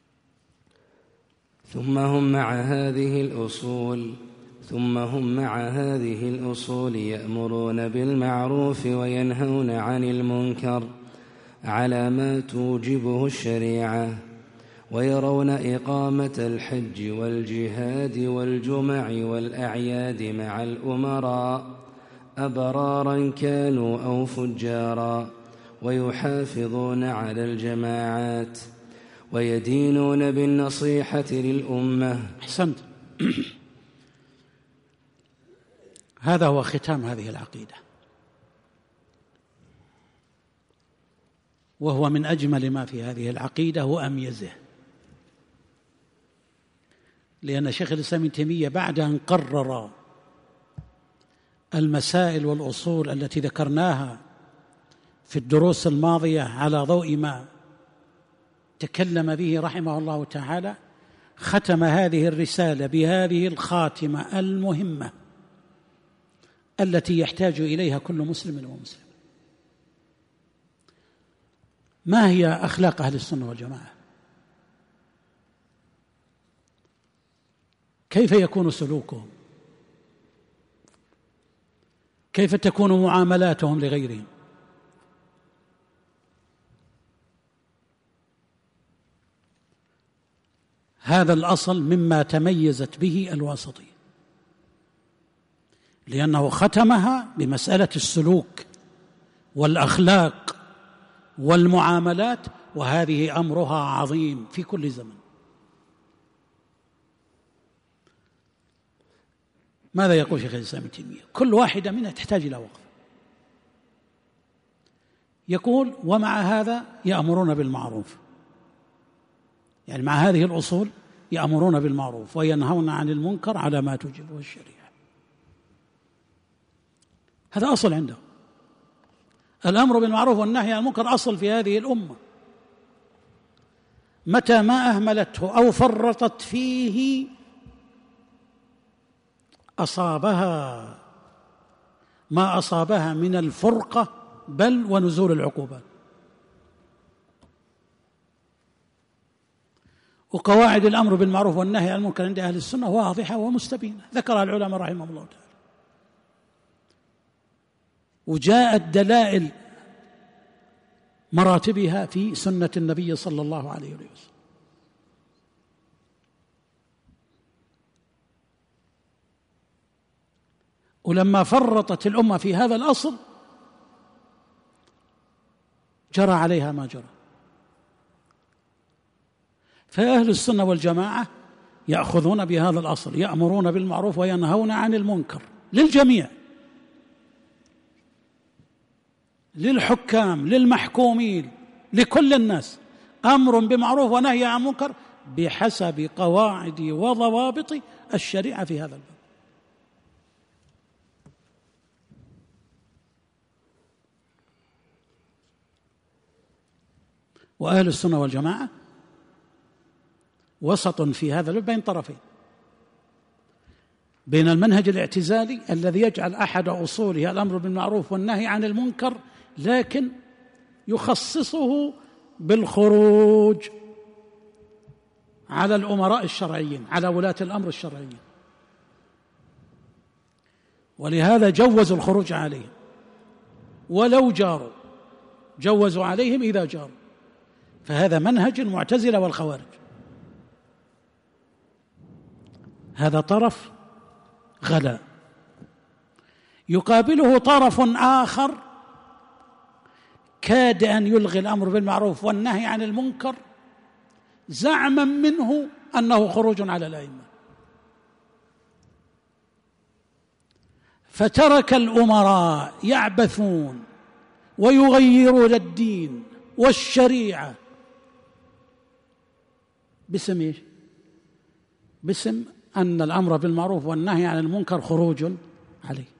ثم هم مع هذه الأصول ثم هم مع هذه الأصول يأمرون بالمعروف وينهون عن المنكر على ما توجبه الشريعة، ويرون إقامة الحج والجهاد والجمع والأعياد مع الأمراء أبرارا كانوا أو فجارا، ويحافظون على الجماعات ويدينون بالنصيحة للأمة. أحسنت. هذا هو ختام هذه العقيدة، وهو من أجمل ما في هذه العقيدة وأميزه، لأن شيخ الإسلام ابن تيمية بعد أن قرر المسائل والأصول التي ذكرناها في الدروس الماضية على ضوء ما تكلم به رحمه الله تعالى، ختم هذه الرسالة بهذه الخاتمة المهمة التي يحتاج إليها كل مسلم ومسلم. ما هي أخلاق أهل السنة والجماعة؟ كيف يكون سلوكهم؟ كيف تكون معاملاتهم لغيرهم؟ هذا الأصل مما تميزت به الواسطية، لأنه ختمها بمسألة السلوك والأخلاق والمعاملات، وهذه أمرها عظيم في كل زمن. ماذا يقول شيخ الإسلام ابن تيمية؟ كل واحدة منها تحتاج إلى وقف. يقول: ومع هذا يأمرون بالمعروف، يعني مع هذه الأصول يأمرون بالمعروف وينهون عن المنكر على ما توجبه الشريعة. هذا أصل عنده. الأمر بالمعروف والنهي عن المنكر أصل في هذه الأمة، متى ما أهملته أو فرطت فيه أصابها ما أصابها من الفرقة بل ونزول العقوبات. وقواعد الأمر بالمعروف والنهي عن المنكر عند أهل السنة واضحة ومستبينة، ذكرها العلماء رحمهم الله تعالى، وجاءت دلائل مراتبها في سنة النبي صلى الله عليه وسلم. ولما فرطت الأمة في هذا الأصل جرى عليها ما جرى. فأهل السنة والجماعة يأخذون بهذا الأصل، يأمرون بالمعروف وينهون عن المنكر للجميع، للحكام، للمحكومين، لكل الناس، أمر بمعروف ونهي عن منكر بحسب قواعد وضوابط الشريعة في هذا الباب. وأهل السنة والجماعة وسط في هذا الباب بين طرفين، بين المنهج الاعتزالي الذي يجعل أحد أصوله الأمر بالمعروف والنهي عن المنكر، لكن يخصصه بالخروج على الأمراء الشرعيين، على ولاة الأمر الشرعيين، ولهذا جوزوا الخروج عليهم ولو جاروا، جوزوا عليهم إذا جاروا. فهذا منهج المعتزلة والخوارج. هذا طرف غلا، يقابله طرف آخر كاد أن يلغي الأمر بالمعروف والنهي عن المنكر زعما منه أنه خروج على الأئمة، فترك الأمراء يعبثون ويغيرون الدين والشريعة باسم ايش؟ باسم أن الأمر بالمعروف والنهي عن المنكر خروج عليه.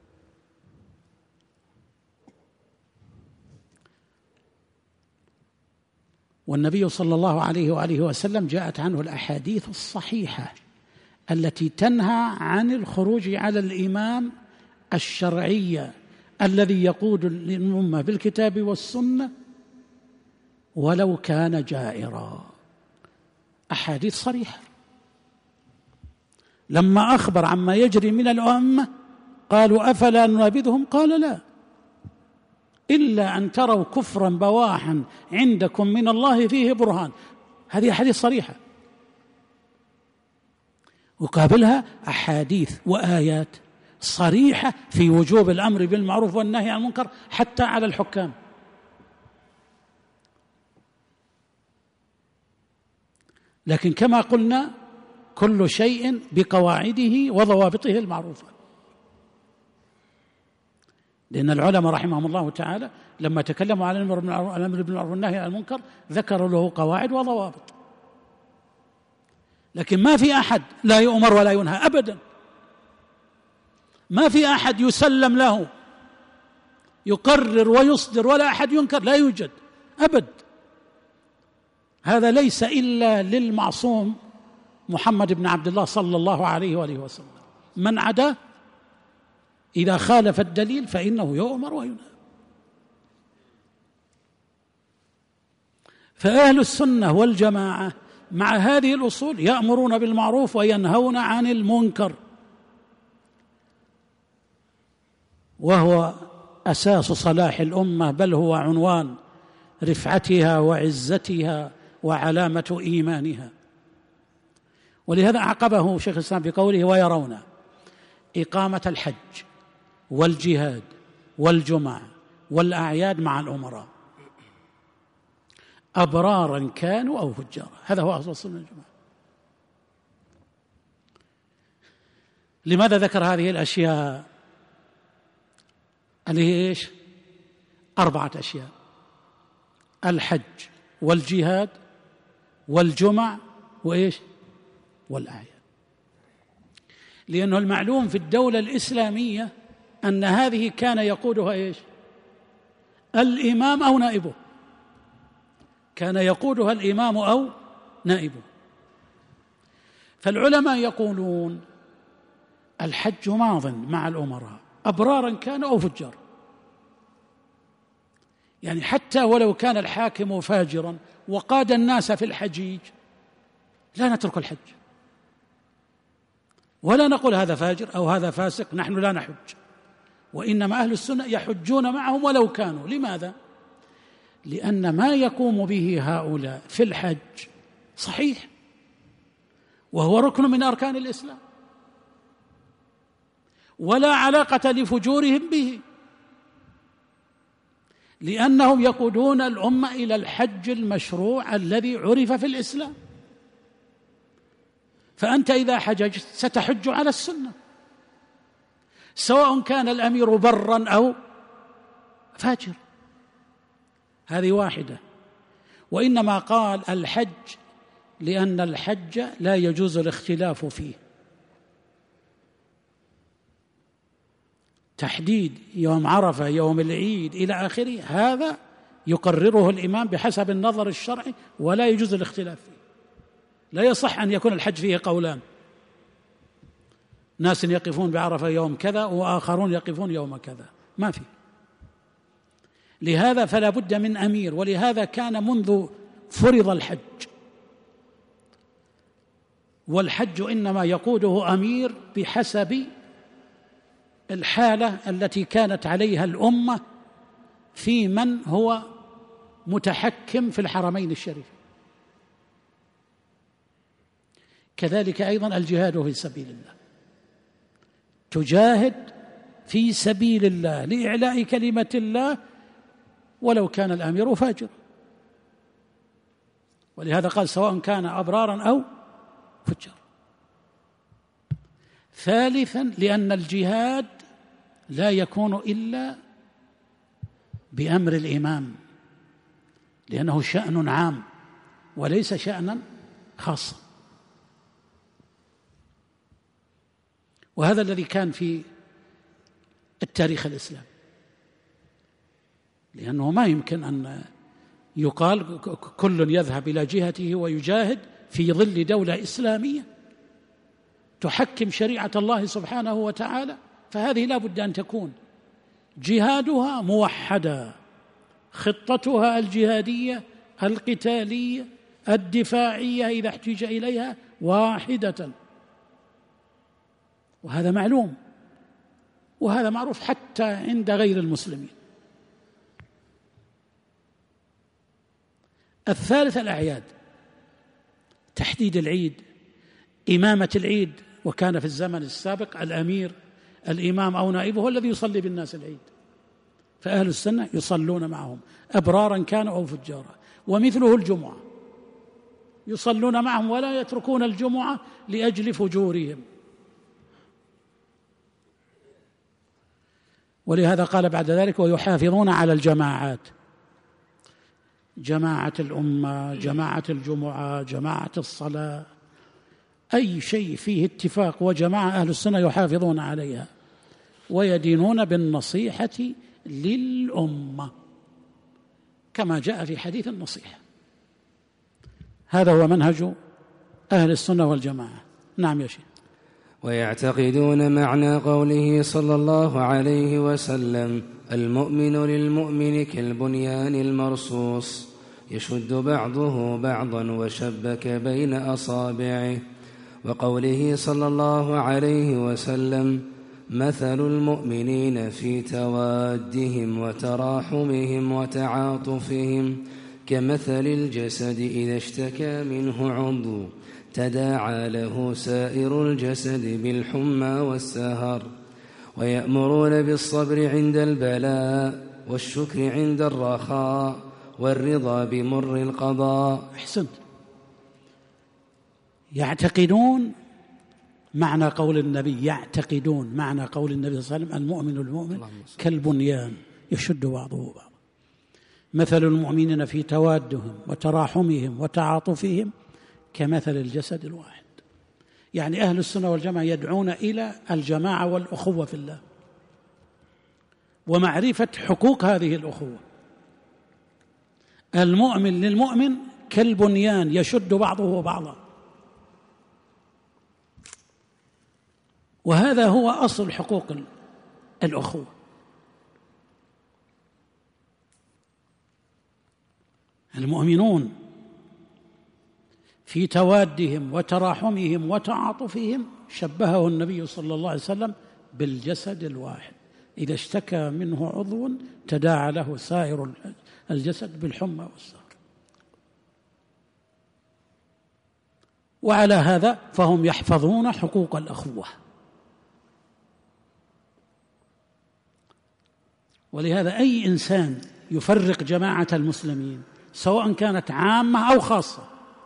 والنبي صلى الله عليه وآله وسلم جاءت عنه الأحاديث الصحيحة التي تنهى عن الخروج على الإمام الشرعي الذي يقود الأمة بالكتاب والسنة ولو كان جائرا، أحاديث صريحة. لما أخبر عما يجري من الأمة قالوا أفلا ننابذهم؟ قال لا، إلا أن تروا كفرا بواحا عندكم من الله فيه برهان. هذه أحاديث صريحة، وقابلها أحاديث وآيات صريحة في وجوب الأمر بالمعروف والنهي عن المنكر حتى على الحكام. لكن كما قلنا كل شيء بقواعده وضوابطه المعروفة، لأن العلماء رحمهم الله تعالى لما تكلموا على الأمر بالمعروف والنهي عن المنكر ذكروا له قواعد وضوابط. لكن ما في أحد لا يؤمر ولا ينهى أبدا، ما في أحد يسلم له يقرر ويصدر ولا أحد ينكر، لا يوجد أبد. هذا ليس إلا للمعصوم محمد بن عبد الله صلى الله عليه وآله وسلم، من عداه إذا خالف الدليل فإنه يؤمر وينهى. فأهل السنة والجماعة مع هذه الأصول يأمرون بالمعروف وينهون عن المنكر، وهو أساس صلاح الأمة، بل هو عنوان رفعتها وعزتها وعلامة إيمانها. ولهذا عقبه شيخ الإسلام بقوله ويرون إقامة الحج والجهاد والجمعة والأعياد مع الأمراء أبرارا كانوا أو فجارا. هذا هو أصل السنة والجماعة. لماذا ذكر هذه الأشياء اللي هي إيش؟ أربعة أشياء: الحج والجهاد والجمع وإيش؟ والأعياد. لأنه المعلوم في الدولة الإسلامية أن هذه كان يقودها إيش؟ الإمام أو نائبه، كان يقودها الإمام أو نائبه. فالعلماء يقولون الحج ماض مع الأمراء أبرارا كانوا أو فجار، يعني حتى ولو كان الحاكم فاجرا وقاد الناس في الحجيج لا نترك الحج ولا نقول هذا فاجر أو هذا فاسق، نحن لا نحج، وإنما أهل السنة يحجون معهم ولو كانوا. لماذا؟ لأن ما يقوم به هؤلاء في الحج صحيح، وهو ركن من أركان الإسلام، ولا علاقة لفجورهم به، لأنهم يقودون الأمة إلى الحج المشروع الذي عرف في الإسلام. فأنت إذا حججت ستحج على السنة، سواء كان الأمير برا أو فاجر. هذه واحدة. وإنما قال الحج لأن الحج لا يجوز الاختلاف فيه، تحديد يوم عرفة يوم العيد إلى آخره هذا يقرره الإمام بحسب النظر الشرعي ولا يجوز الاختلاف فيه. لا يصح أن يكون الحج فيه قولان، ناس يقفون بعرفة يوم كذا وآخرون يقفون يوم كذا، ما في. لهذا فلا بد من أمير، ولهذا كان منذ فرض الحج، والحج إنما يقوده أمير بحسب الحالة التي كانت عليها الأمة في من هو متحكم في الحرمين الشريفين. كذلك أيضا الجهاد في سبيل الله، تجاهد في سبيل الله لإعلاء كلمة الله ولو كان الأمير فاجرا. ولهذا قال سواء كان أبرارا أو فجارا. ثالثا لأن الجهاد لا يكون إلا بأمر الإمام، لأنه شأن عام وليس شأنا خاصا. وهذا الذي كان في التاريخ الإسلامي، لأنه ما يمكن أن يقال كل يذهب إلى جهته ويجاهد في ظل دولة إسلامية تحكم شريعة الله سبحانه وتعالى، فهذه لا بد أن تكون جهادها موحدة، خطتها الجهادية القتالية الدفاعية إذا احتج إليها واحدة. وهذا معلوم، وهذا معروف حتى عند غير المسلمين. الثالث الأعياد، تحديد العيد، إمامة العيد، وكان في الزمن السابق الأمير الإمام أو نائبه هو الذي يصلي بالناس العيد، فأهل السنة يصلون معهم أبرارا كانوا أو فجارا. ومثله الجمعة، يصلون معهم ولا يتركون الجمعة لأجل فجورهم. ولهذا قال بعد ذلك ويحافظون على الجماعات، جماعة الأمة، جماعة الجمعة، جماعة الصلاة، أي شيء فيه اتفاق وجماعة أهل السنة يحافظون عليها ويدينون بالنصيحة للأمة كما جاء في حديث النصيحة. هذا هو منهج أهل السنة والجماعة. نعم يا شيخ. ويعتقدون معنى قوله صلى الله عليه وسلم المؤمن للمؤمن كالبنيان المرصوص يشد بعضه بعضا وشبك بين أصابعه، وقوله صلى الله عليه وسلم مثل المؤمنين في توادهم وتراحمهم وتعاطفهم كمثل الجسد إذا اشتكى منه عضو تداعى له سائر الجسد بالحمى والسهر، ويأمرون بالصبر عند البلاء والشكر عند الرخاء والرضا بمر القضاء. أحسنت. يعتقدون معنى قول النبي، يعتقدون معنى قول النبي صلى الله عليه وسلم المؤمن المؤمن كالبنيان يشد بعضه بعضا، مثل المؤمنين في توادهم وتراحمهم وتعاطفهم كمثل الجسد الواحد. يعني أهل السنة والجماعة يدعون إلى الجماعة والأخوة في الله ومعرفة حقوق هذه الأخوة. المؤمن للمؤمن كالبنيان يشد بعضه بعضا، وهذا هو أصل حقوق الأخوة. المؤمنون في توادهم وتراحمهم وتعاطفهم شبهه النبي صلى الله عليه وسلم بالجسد الواحد، إذا اشتكى منه عضو تداعى له سائر الجسد بالحمى والسهر. وعلى هذا فهم يحفظون حقوق الأخوة. ولهذا أي إنسان يفرق جماعة المسلمين سواء كانت عامة أو خاصة،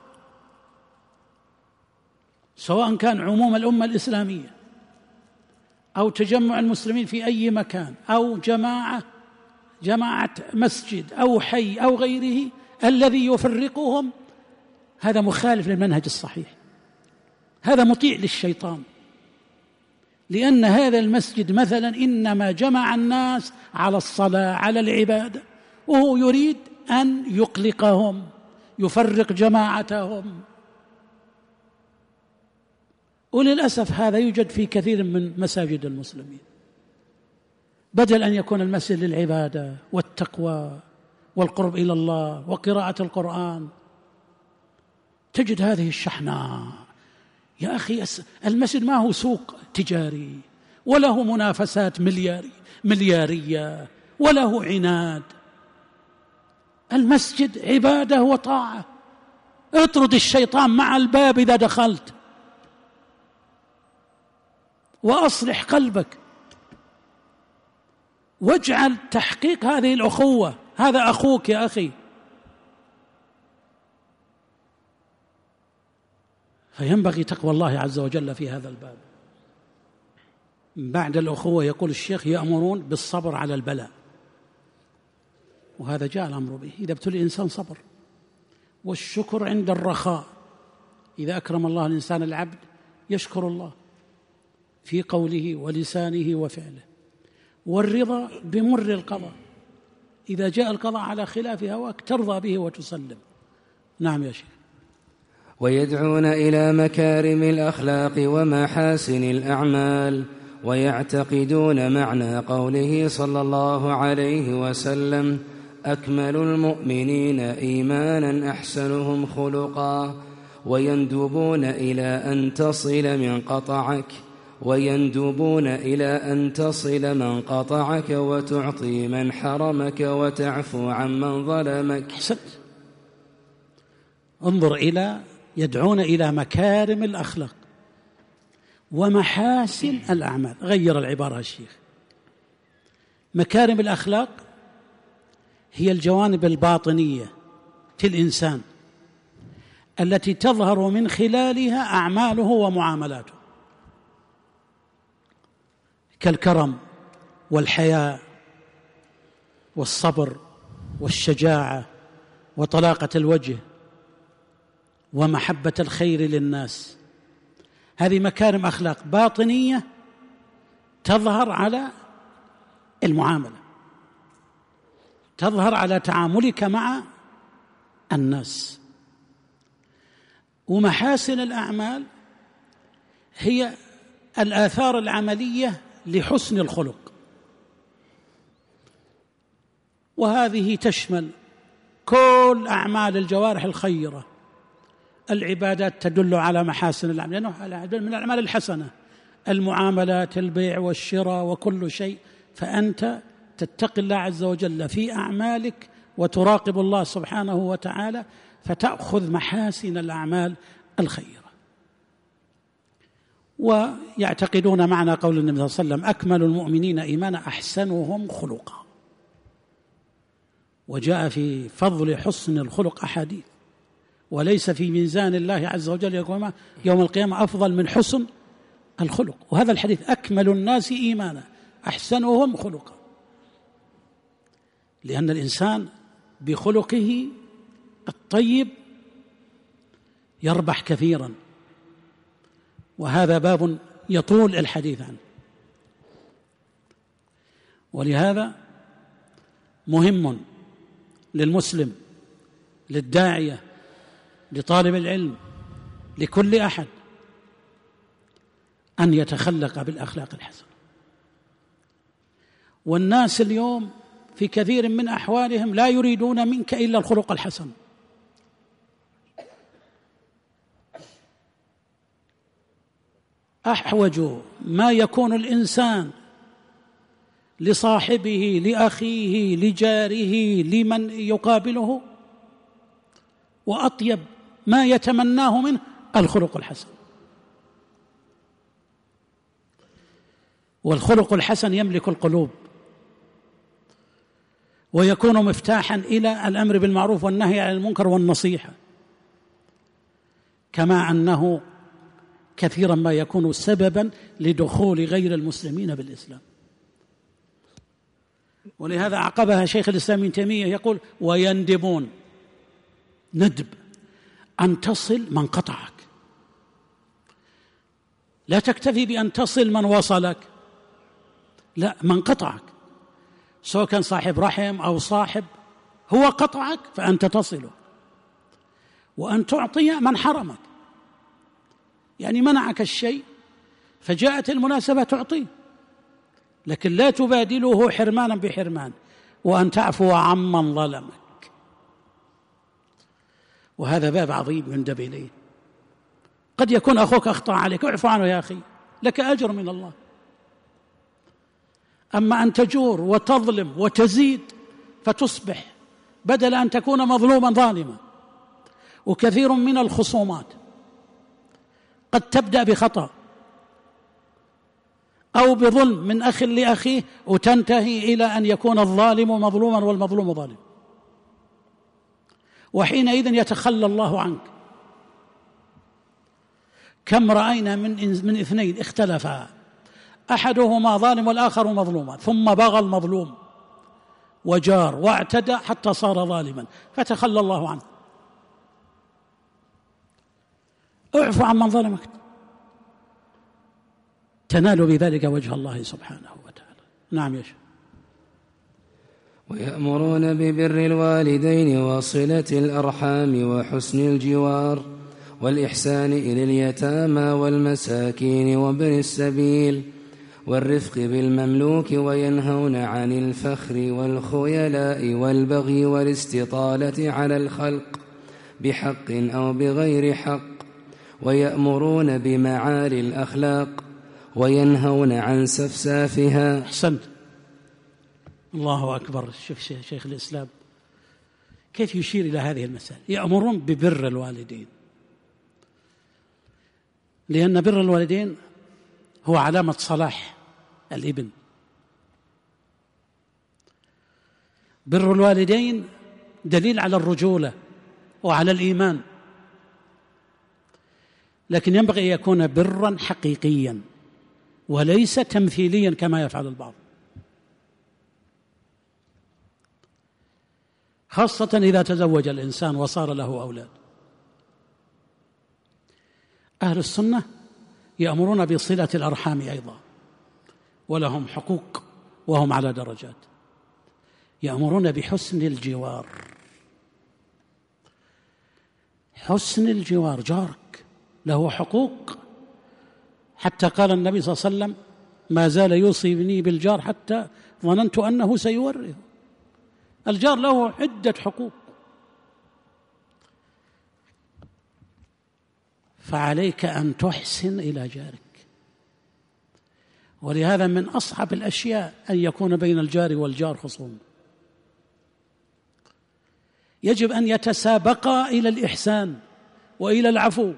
سواء كان عموم الأمة الإسلامية أو تجمع المسلمين في أي مكان أو جماعة جماعة مسجد أو حي أو غيره، الذي يفرقهم هذا مخالف للمنهج الصحيح، هذا مطيع للشيطان. لأن هذا المسجد مثلا إنما جمع الناس على الصلاة على العبادة، وهو يريد أن يقلقهم يفرق جماعتهم. وللأسف هذا يوجد في كثير من مساجد المسلمين، بدل أن يكون المسجد للعبادة والتقوى والقرب إلى الله وقراءة القرآن، تجد هذه الشحناء. يا أخي المسجد ما هو سوق تجاري وله منافسات ملياري مليارية وله عناد. المسجد عبادة وطاعة. اطرد الشيطان مع الباب إذا دخلت، وأصلح قلبك، واجعل تحقيق هذه الأخوة هذا أخوك يا أخي. فينبغي تقوى الله عز وجل في هذا الباب. بعد الأخوة يقول الشيخ يأمرون بالصبر على البلاء، وهذا جاء الأمر به إذا ابتلي الإنسان صبر، والشكر عند الرخاء. إذا أكرم الله الإنسان العبد يشكر الله في قوله ولسانه وفعله، والرضا بمر القضاء، إذا جاء القضاء على خلاف هواك ترضى به وتسلم. نعم يا شيخ. ويدعون إلى مكارم الأخلاق ومحاسن الأعمال، ويعتقدون معنى قوله صلى الله عليه وسلم أكمل المؤمنين إيمانا أحسنهم خلقا، ويندبون إلى أن تصل من قطعك ويندبون إلى أن تصل من قطعك وتعطي من حرمك وتعفو عن من ظلمك. أحسنت. انظر إلى يدعون إلى مكارم الأخلاق ومحاسن الأعمال. غير العبارة الشيخ. مكارم الأخلاق هي الجوانب الباطنية في الإنسان التي تظهر من خلالها أعماله ومعاملاته، كالكرم والحياء والصبر والشجاعة وطلاقة الوجه ومحبة الخير للناس. هذه مكارم أخلاق باطنية تظهر على المعاملة، تظهر على تعاملك مع الناس. ومحاسن الأعمال هي الآثار العملية لحسن الخلق، وهذه تشمل كل أعمال الجوارح الخيرة. العبادات تدل على محاسن الأعمال، لأنه من الأعمال الحسنة، المعاملات، البيع والشراء وكل شيء. فأنت تتقي الله عز وجل في أعمالك وتراقب الله سبحانه وتعالى، فتأخذ محاسن الأعمال الخيرة. ويعتقدون معنى قول النبي صلى الله عليه وسلم أكمل المؤمنين إيمانا أحسنهم خلقا. وجاء في فضل حسن الخلق أحاديث، وليس في ميزان الله عز وجل يوم القيامة أفضل من حسن الخلق. وهذا الحديث أكمل الناس إيمانا أحسنهم خلقا، لأن الإنسان بخلقه الطيب يربح كثيرا، وهذا باب يطول الحديث عنه. ولهذا مهم للمسلم، للداعية، لطالب العلم، لكل أحد أن يتخلق بالأخلاق الحسنة. والناس اليوم في كثير من أحوالهم لا يريدون منك إلا الخلق الحسن. أحوج ما يكون الإنسان لصاحبه، لأخيه، لجاره، لمن يقابله، وأطيب ما يتمناه منه الخلق الحسن. والخلق الحسن يملك القلوب، ويكون مفتاحا إلى الأمر بالمعروف والنهي عن المنكر والنصيحة، كما أنه كثيرا ما يكون سببا لدخول غير المسلمين بالإسلام. ولهذا عقبها شيخ الإسلام ابن تيمية يقول ويندبون، ندب أن تصل من قطعك، لا تكتفي بأن تصل من وصلك، لا، من قطعك، سواء كان صاحب رحم أو صاحب هو قطعك فأنت تصله. وأن تعطي من حرمك، يعني منعك الشيء فجاءت المناسبة تعطيه، لكن لا تبادله حرمانا بحرمان. وأن تعفو عمن ظلمك، وهذا باب عظيم يندب إليه. قد يكون أخوك أخطأ عليك، اعفو عنه يا أخي، لك أجر من الله. أما أن تجور وتظلم وتزيد فتصبح بدل أن تكون مظلوما ظالما. وكثير من الخصومات قد تبدأ بخطأ أو بظلم من أخ لأخيه، وتنتهي إلى أن يكون الظالم مظلوما والمظلوم ظالم، وحينئذ يتخلى الله عنك. كم رأينا من من اثنين اختلفا، أحدهما ظالم والآخر مظلوما، ثم بغى المظلوم وجار واعتدى حتى صار ظالما فتخلى الله عنه. اعفو عن من ظلمك تنال بذلك وجه الله سبحانه وتعالى. نعم يا شيخ. ويأمرون ببر الوالدين وصلة الأرحام وحسن الجوار والإحسان إلى اليتامى والمساكين وابن السبيل والرفق بالمملوك، وينهون عن الفخر والخيلاء والبغي والاستطالة على الخلق بحق أو بغير حق، ويأمرون بمعالي الأخلاق وينهون عن سفسافها. أحسنت، الله أكبر. شوف شيخ الإسلام كيف يشير إلى هذه المسألة. يأمرون ببر الوالدين، لأن بر الوالدين هو علامة صلاح الابن. بر الوالدين دليل على الرجولة وعلى الإيمان، لكن ينبغي أن يكون برا حقيقيا وليس تمثيليا كما يفعل البعض، خاصة إذا تزوج الإنسان وصار له أولاد. أهل السنة يأمرون بصلة الأرحام أيضا، ولهم حقوق وهم على درجات. يأمرون بحسن الجوار. حسن الجوار، جارك له حقوق، حتى قال النبي صلى الله عليه وسلم: ما زال يوصيني بالجار حتى ظننت أنه سيورثه. الجار له عدة حقوق، فعليك أن تحسن إلى جارك. ولهذا من أصعب الأشياء أن يكون بين الجار والجار خصوم. يجب أن يتسابقا إلى الإحسان وإلى العفو،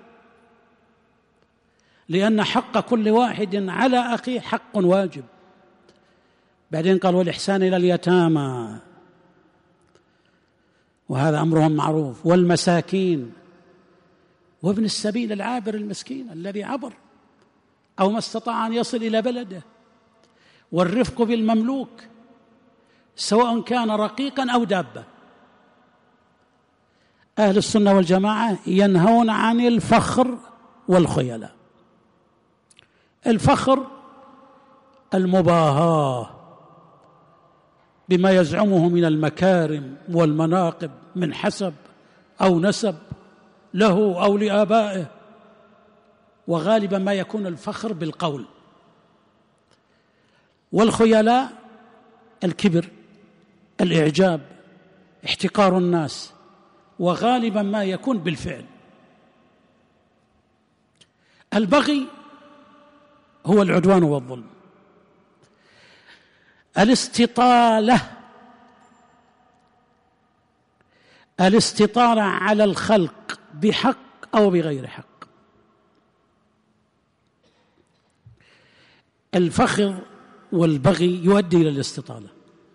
لأن حق كل واحد على أخيه حق واجب. بعدين قال: والإحسان إلى اليتامى، وهذا أمرهم معروف، والمساكين، وابن السبيل العابر المسكين الذي عبر أو ما استطاع أن يصل إلى بلده، والرفق بالمملوك سواء كان رقيقا أو دابة. أهل السنة والجماعة ينهون عن الفخر والخيلاء. الفخر المباهاة بما يزعمه من المكارم والمناقب من حسب أو نسب له أو لآبائه، وغالبا ما يكون الفخر بالقول. والخيلاء الكبر، الإعجاب، احتقار الناس، وغالبا ما يكون بالفعل. البغي هو العدوان والظلم. الاستطالة الاستطالة على الخلق بحق أو بغير حق. الفخر والبغي يؤدي إلى الاستطالة،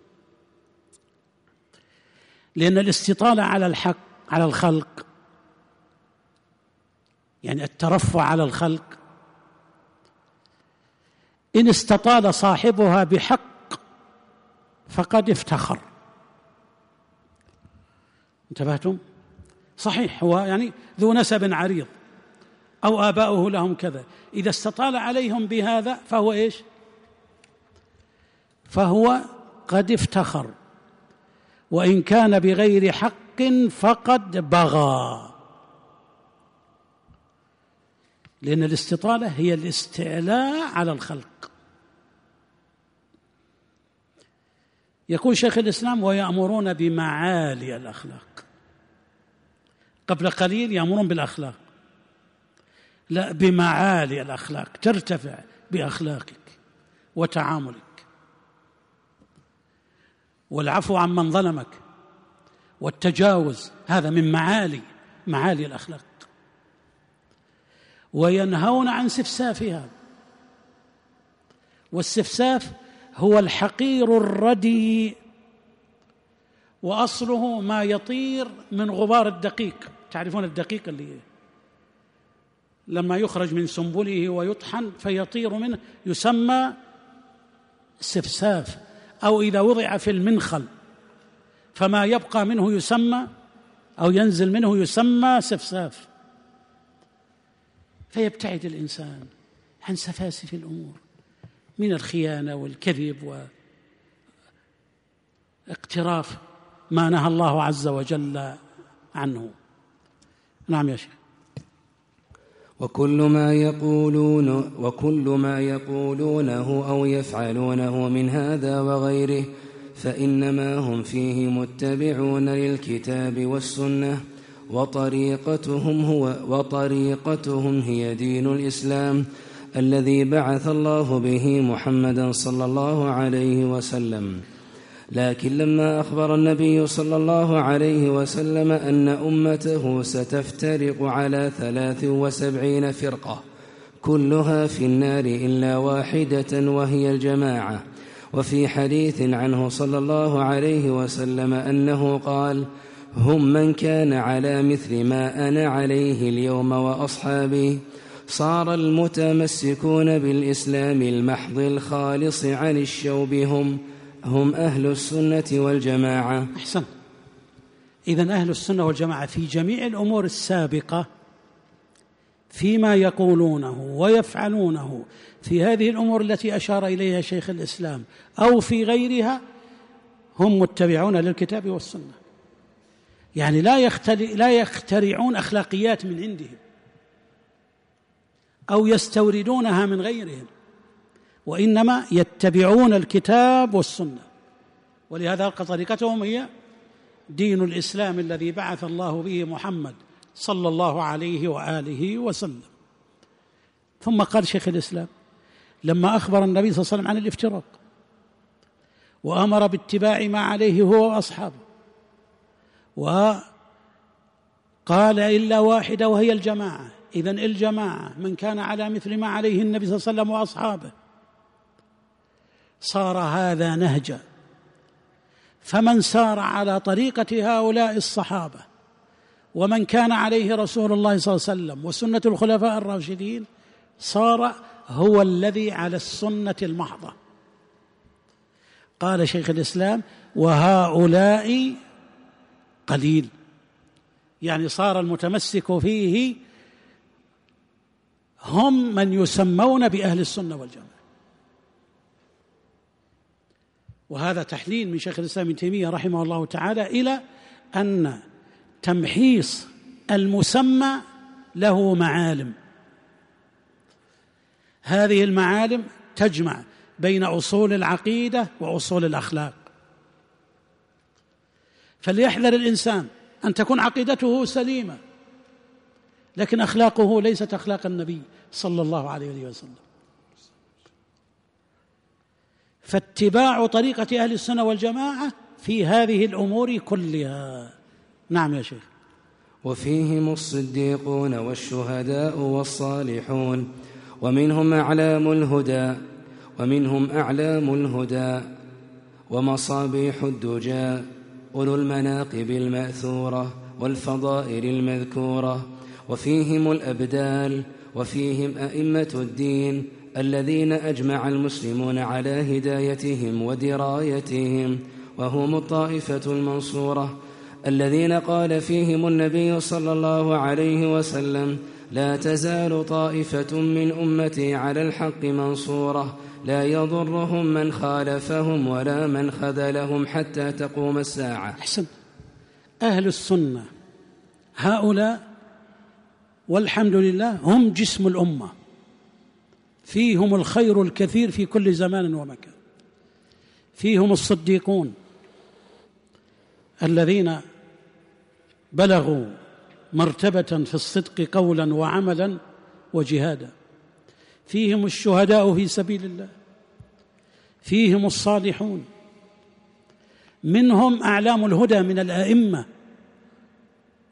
لأن الاستطالة على الحق على الخلق يعني الترفع على الخلق، إن استطال صاحبها بحق فقد افتخر. انتبهتم؟ صحيح، هو يعني ذو نسب عريض أو آباؤه لهم كذا، إذا استطال عليهم بهذا فهو إيش؟ فهو قد افتخر، وإن كان بغير حق فقد بغى. لأن الاستطالة هي الاستعلاء على الخلق. يقول شيخ الإسلام: ويأمرون بمعالي الأخلاق. قبل قليل يأمرون بالأخلاق، لا، بمعالي الأخلاق، ترتفع بأخلاقك وتعاملك، والعفو عن من ظلمك والتجاوز، هذا من معالي معالي الأخلاق. وينهون عن سفسافها، والسفساف هو الحقير الردي، وأصله ما يطير من غبار الدقيق. تعرفون الدقيق اللي لما يخرج من سنبله ويطحن فيطير منه يسمى سفساف، أو إذا وضع في المنخل فما يبقى منه يسمى أو ينزل منه يسمى سفساف. فيبتعد الإنسان عن سفاسف الأمور من الخيانة والكذب واقتراف ما نهى الله عز وجل عنه. نعم يا شيخ. وكل ما يقولون وكل ما يقولونه أو يفعلونه من هذا وغيره فإنما هم فيه متبعون للكتاب والسنة، وطريقتهم هو وطريقتهم هي دين الإسلام الذي بعث الله به محمدا صلى الله عليه وسلم. لكن لما أخبر النبي صلى الله عليه وسلم أن أمته ستفترق على ثلاث وسبعين فرقة كلها في النار إلا واحدة وهي الجماعة، وفي حديث عنه صلى الله عليه وسلم أنه قال: هم من كان على مثل ما أنا عليه اليوم وأصحابي. صار المتمسكون بالإسلام المحض الخالص عن الشوب هم هم أهل السنة والجماعة. أحسن. إذن أهل السنة والجماعة في جميع الأمور السابقة فيما يقولونه ويفعلونه في هذه الأمور التي أشار إليها شيخ الإسلام أو في غيرها هم متبعون للكتاب والسنة، يعني لا لا يخترعون أخلاقيات من عندهم أو يستوردونها من غيرهم، وإنما يتبعون الكتاب والسنة. ولهذا طريقتهم هي دين الإسلام الذي بعث الله به محمد صلى الله عليه وآله وسلم. ثم قال شيخ الإسلام لما أخبر النبي صلى الله عليه وسلم عن الافتراق وأمر باتباع ما عليه هو وأصحابه، وقال إلا واحدة وهي الجماعة. إذن الجماعة من كان على مثل ما عليه النبي صلى الله عليه وسلم وأصحابه. صار هذا نهجا، فمن سار على طريقة هؤلاء الصحابة ومن كان عليه رسول الله صلى الله عليه وسلم وسنة الخلفاء الراشدين صار هو الذي على السنة المحضة. قال شيخ الإسلام: وهؤلاء قليل، يعني صار المتمسك فيه هم من يسمون بأهل السنة والجماعة. وهذا تحليل من شيخ الإسلام ابن تيمية رحمه الله تعالى إلى أن تمحيص المسمى له معالم، هذه المعالم تجمع بين أصول العقيدة وأصول الأخلاق. فليحذر الإنسان أن تكون عقيدته سليمة لكن أخلاقه ليست أخلاق النبي صلى الله عليه وسلم. فاتباع طريقة أهل السنة والجماعة في هذه الأمور كلها. نعم يا شيخ. وفيهم الصديقون والشهداء والصالحون، ومنهم أعلام الهدى ومنهم أعلام الهدى ومصابيح الدجى، أولو المناقب المأثورة والفضائل المذكورة. وفيهم الأبدال، وفيهم أئمة الدين الذين أجمع المسلمون على هدايتهم ودرايتهم، وهم الطائفة المنصورة الذين قال فيهم النبي صلى الله عليه وسلم: لا تزال طائفة من أمتي على الحق منصورة لا يضرهم من خالفهم ولا من خذلهم حتى تقوم الساعة. أحسن. أهل السنة هؤلاء والحمد لله هم جسم الأمة، فيهم الخير الكثير في كل زمان ومكان. فيهم الصديقون الذين بلغوا مرتبة في الصدق قولا وعملا وجهادا. فيهم الشهداء في سبيل الله. فيهم الصالحون، منهم أعلام الهدى من الأئمة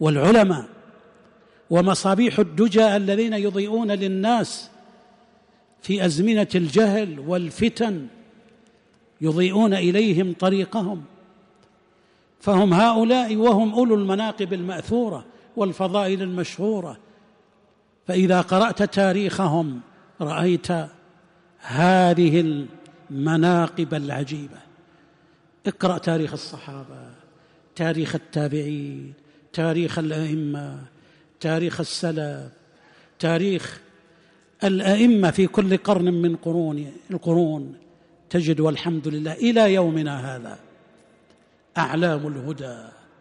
والعلماء ومصابيح الدجى الذين يضيئون للناس في أزمنة الجهل والفتن يضيئون إليهم طريقهم، فهم هؤلاء وهم أولو المناقب المأثورة والفضائل المشهورة. فإذا قرأت تاريخهم رأيت هذه المناقب العجيبة. اقرأ تاريخ الصحابة، تاريخ التابعين، تاريخ الأئمة، تاريخ السلف، تاريخ الأئمة في كل قرن من قرون القرون، تجد والحمد لله إلى يومنا هذا أعلام الهدى،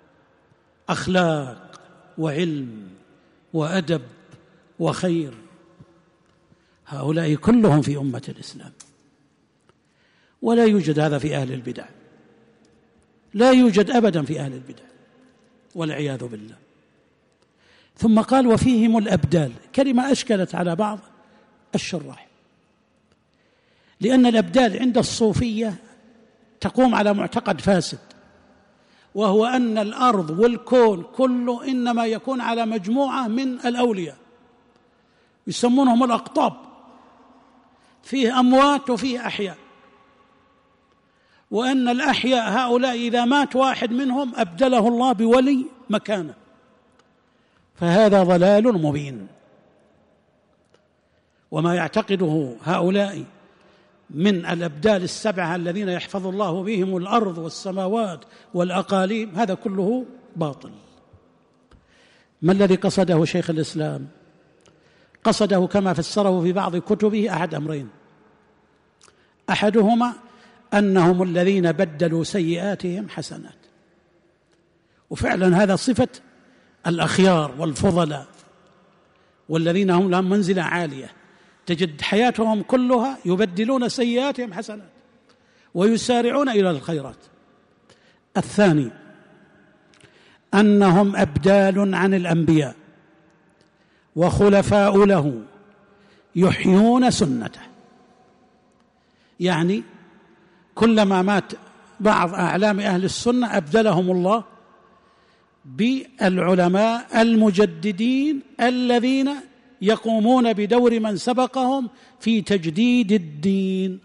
أخلاق وعلم وأدب وخير. هؤلاء كلهم في أمة الإسلام، ولا يوجد هذا في أهل البدع، لا يوجد أبدا في أهل البدع والعياذ بالله. ثم قال وفيهم الأبدال، كلمة أشكلت على بعض الشراح، لأن الأبدال عند الصوفية تقوم على معتقد فاسد، وهو أن الأرض والكون كله إنما يكون على مجموعة من الأولياء يسمونهم الأقطاب، فيه أموات وفيه أحياء، وأن الأحياء هؤلاء إذا مات واحد منهم أبدله الله بولي مكانه، فهذا ضلال مبين. وما يعتقده هؤلاء من الأبدال السبعة الذين يحفظ الله بهم الأرض والسماوات والأقاليم، هذا كله باطل. ما الذي قصده شيخ الإسلام؟ قصده كما فسره في بعض كتبه أحد أمرين: أحدهما أنهم الذين بدلوا سيئاتهم حسنات، وفعلا هذا صفة الأخيار والفضلاء والذين هم لهم منزلة عالية، تجد حياتهم كلها يبدلون سيئاتهم حسنات ويسارعون إلى الخيرات. الثاني أنهم أبدال عن الأنبياء وخلفاء له يحيون سنته، يعني كلما مات بعض أعلام أهل السنة أبدلهم الله بالعلماء المجددين الذين يقومون بدور من سبقهم في تجديد الدين.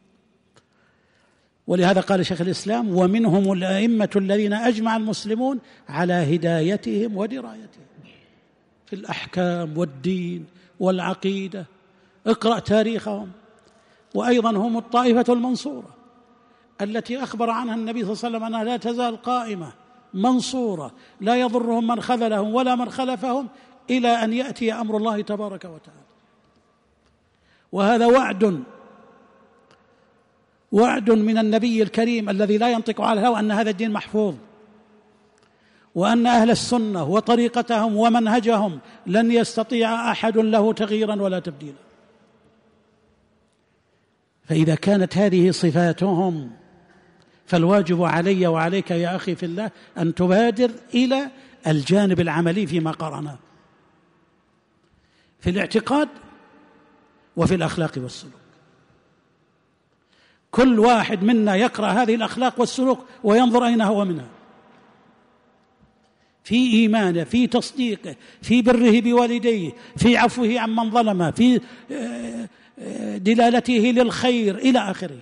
ولهذا قال شيخ الإسلام ومنهم الأئمة الذين أجمع المسلمون على هدايتهم ودرايتهم في الأحكام والدين والعقيدة. اقرأ تاريخهم. وأيضا هم الطائفة المنصورة التي أخبر عنها النبي صلى الله عليه وسلم أنها لا تزال قائمة منصورة لا يضرهم من خذلهم ولا من خلفهم إلى أن يأتي أمر الله تبارك وتعالى. وهذا وعد وعد من النبي الكريم الذي لا ينطق على الهوى أن هذا الدين محفوظ، وأن أهل السنة وطريقتهم ومنهجهم لن يستطيع أحد له تغييرا ولا تبديلا. فإذا كانت هذه صفاتهم فالواجب علي وعليك يا أخي في الله أن تبادر إلى الجانب العملي فيما قرأناه في الاعتقاد وفي الأخلاق والسلوك. كل واحد منا يقرأ هذه الأخلاق والسلوك وينظر أين هو منها، في إيمانه، في تصديقه، في بره بوالديه، في عفوه عمن ظلمه، في دلالته للخير إلى آخره.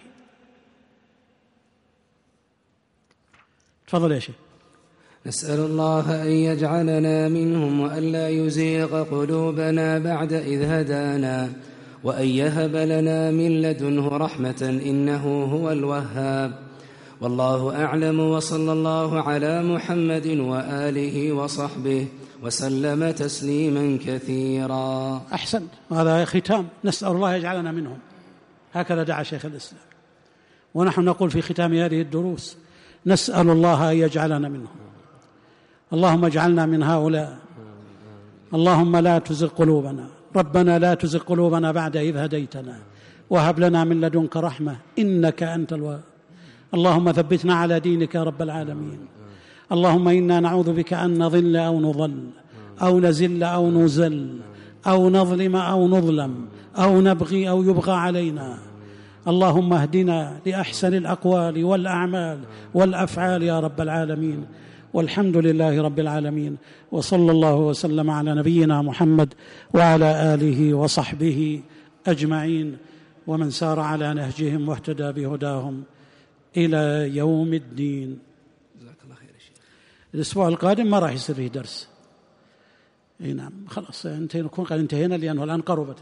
تفضل يا شيخ. نسأل الله أن يجعلنا منهم وأن لا يزيغ قلوبنا بعد إذ هدانا، وأن يهب لنا من لدنه رحمة إنه هو الوهاب. والله أعلم، وصلى الله على محمد وآله وصحبه وسلم تسليما كثيرا. أحسن، هذا ختام. نسأل الله يجعلنا منهم، هكذا دعا شيخ الإسلام. ونحن نقول في ختام هذه الدروس نسأل الله أن يجعلنا منهم. اللهم اجعلنا من هؤلاء. اللهم لا تزغ قلوبنا، ربنا لا تزغ قلوبنا بعد إذ هديتنا وهب لنا من لدنك رحمة إنك أنت الوهاب. اللهم ثبتنا على دينك يا رب العالمين. اللهم إنا نعوذ بك أن نضل أو نضل أو نزل أو نزل أو نظلم أو نظلم أو نبغي أو يبغى علينا. اللهم اهدنا لأحسن الأقوال والأعمال والأفعال يا رب العالمين. والحمد لله رب العالمين، وصلى الله وسلم على نبينا محمد وعلى آله وصحبه أجمعين ومن سار على نهجهم واهتدى بهداهم إلى يوم الدين. جزاك الله خير يا شيخ. الأسبوع القادم ما راح يصير فيه درس. اي نعم خلاص نكون قد انتهينا لأنه الآن قربت،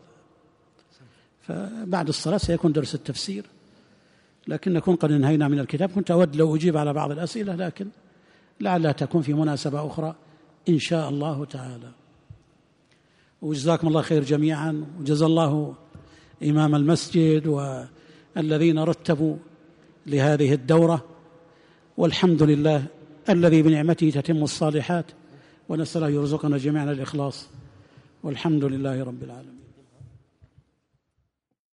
فبعد الصلاة سيكون درس التفسير، لكن نكون قد انهينا من الكتاب. كنت أود لو أجيب على بعض الأسئلة لكن لعلها تكون في مناسبة أخرى إن شاء الله تعالى. وجزاكم الله خير جميعا، وجزا الله إمام المسجد والذين رتبوا لهذه الدورة، والحمد لله الذي بنعمته تتم الصالحات، ونسأل الله يرزقنا جميعا الإخلاص، والحمد لله رب العالمين.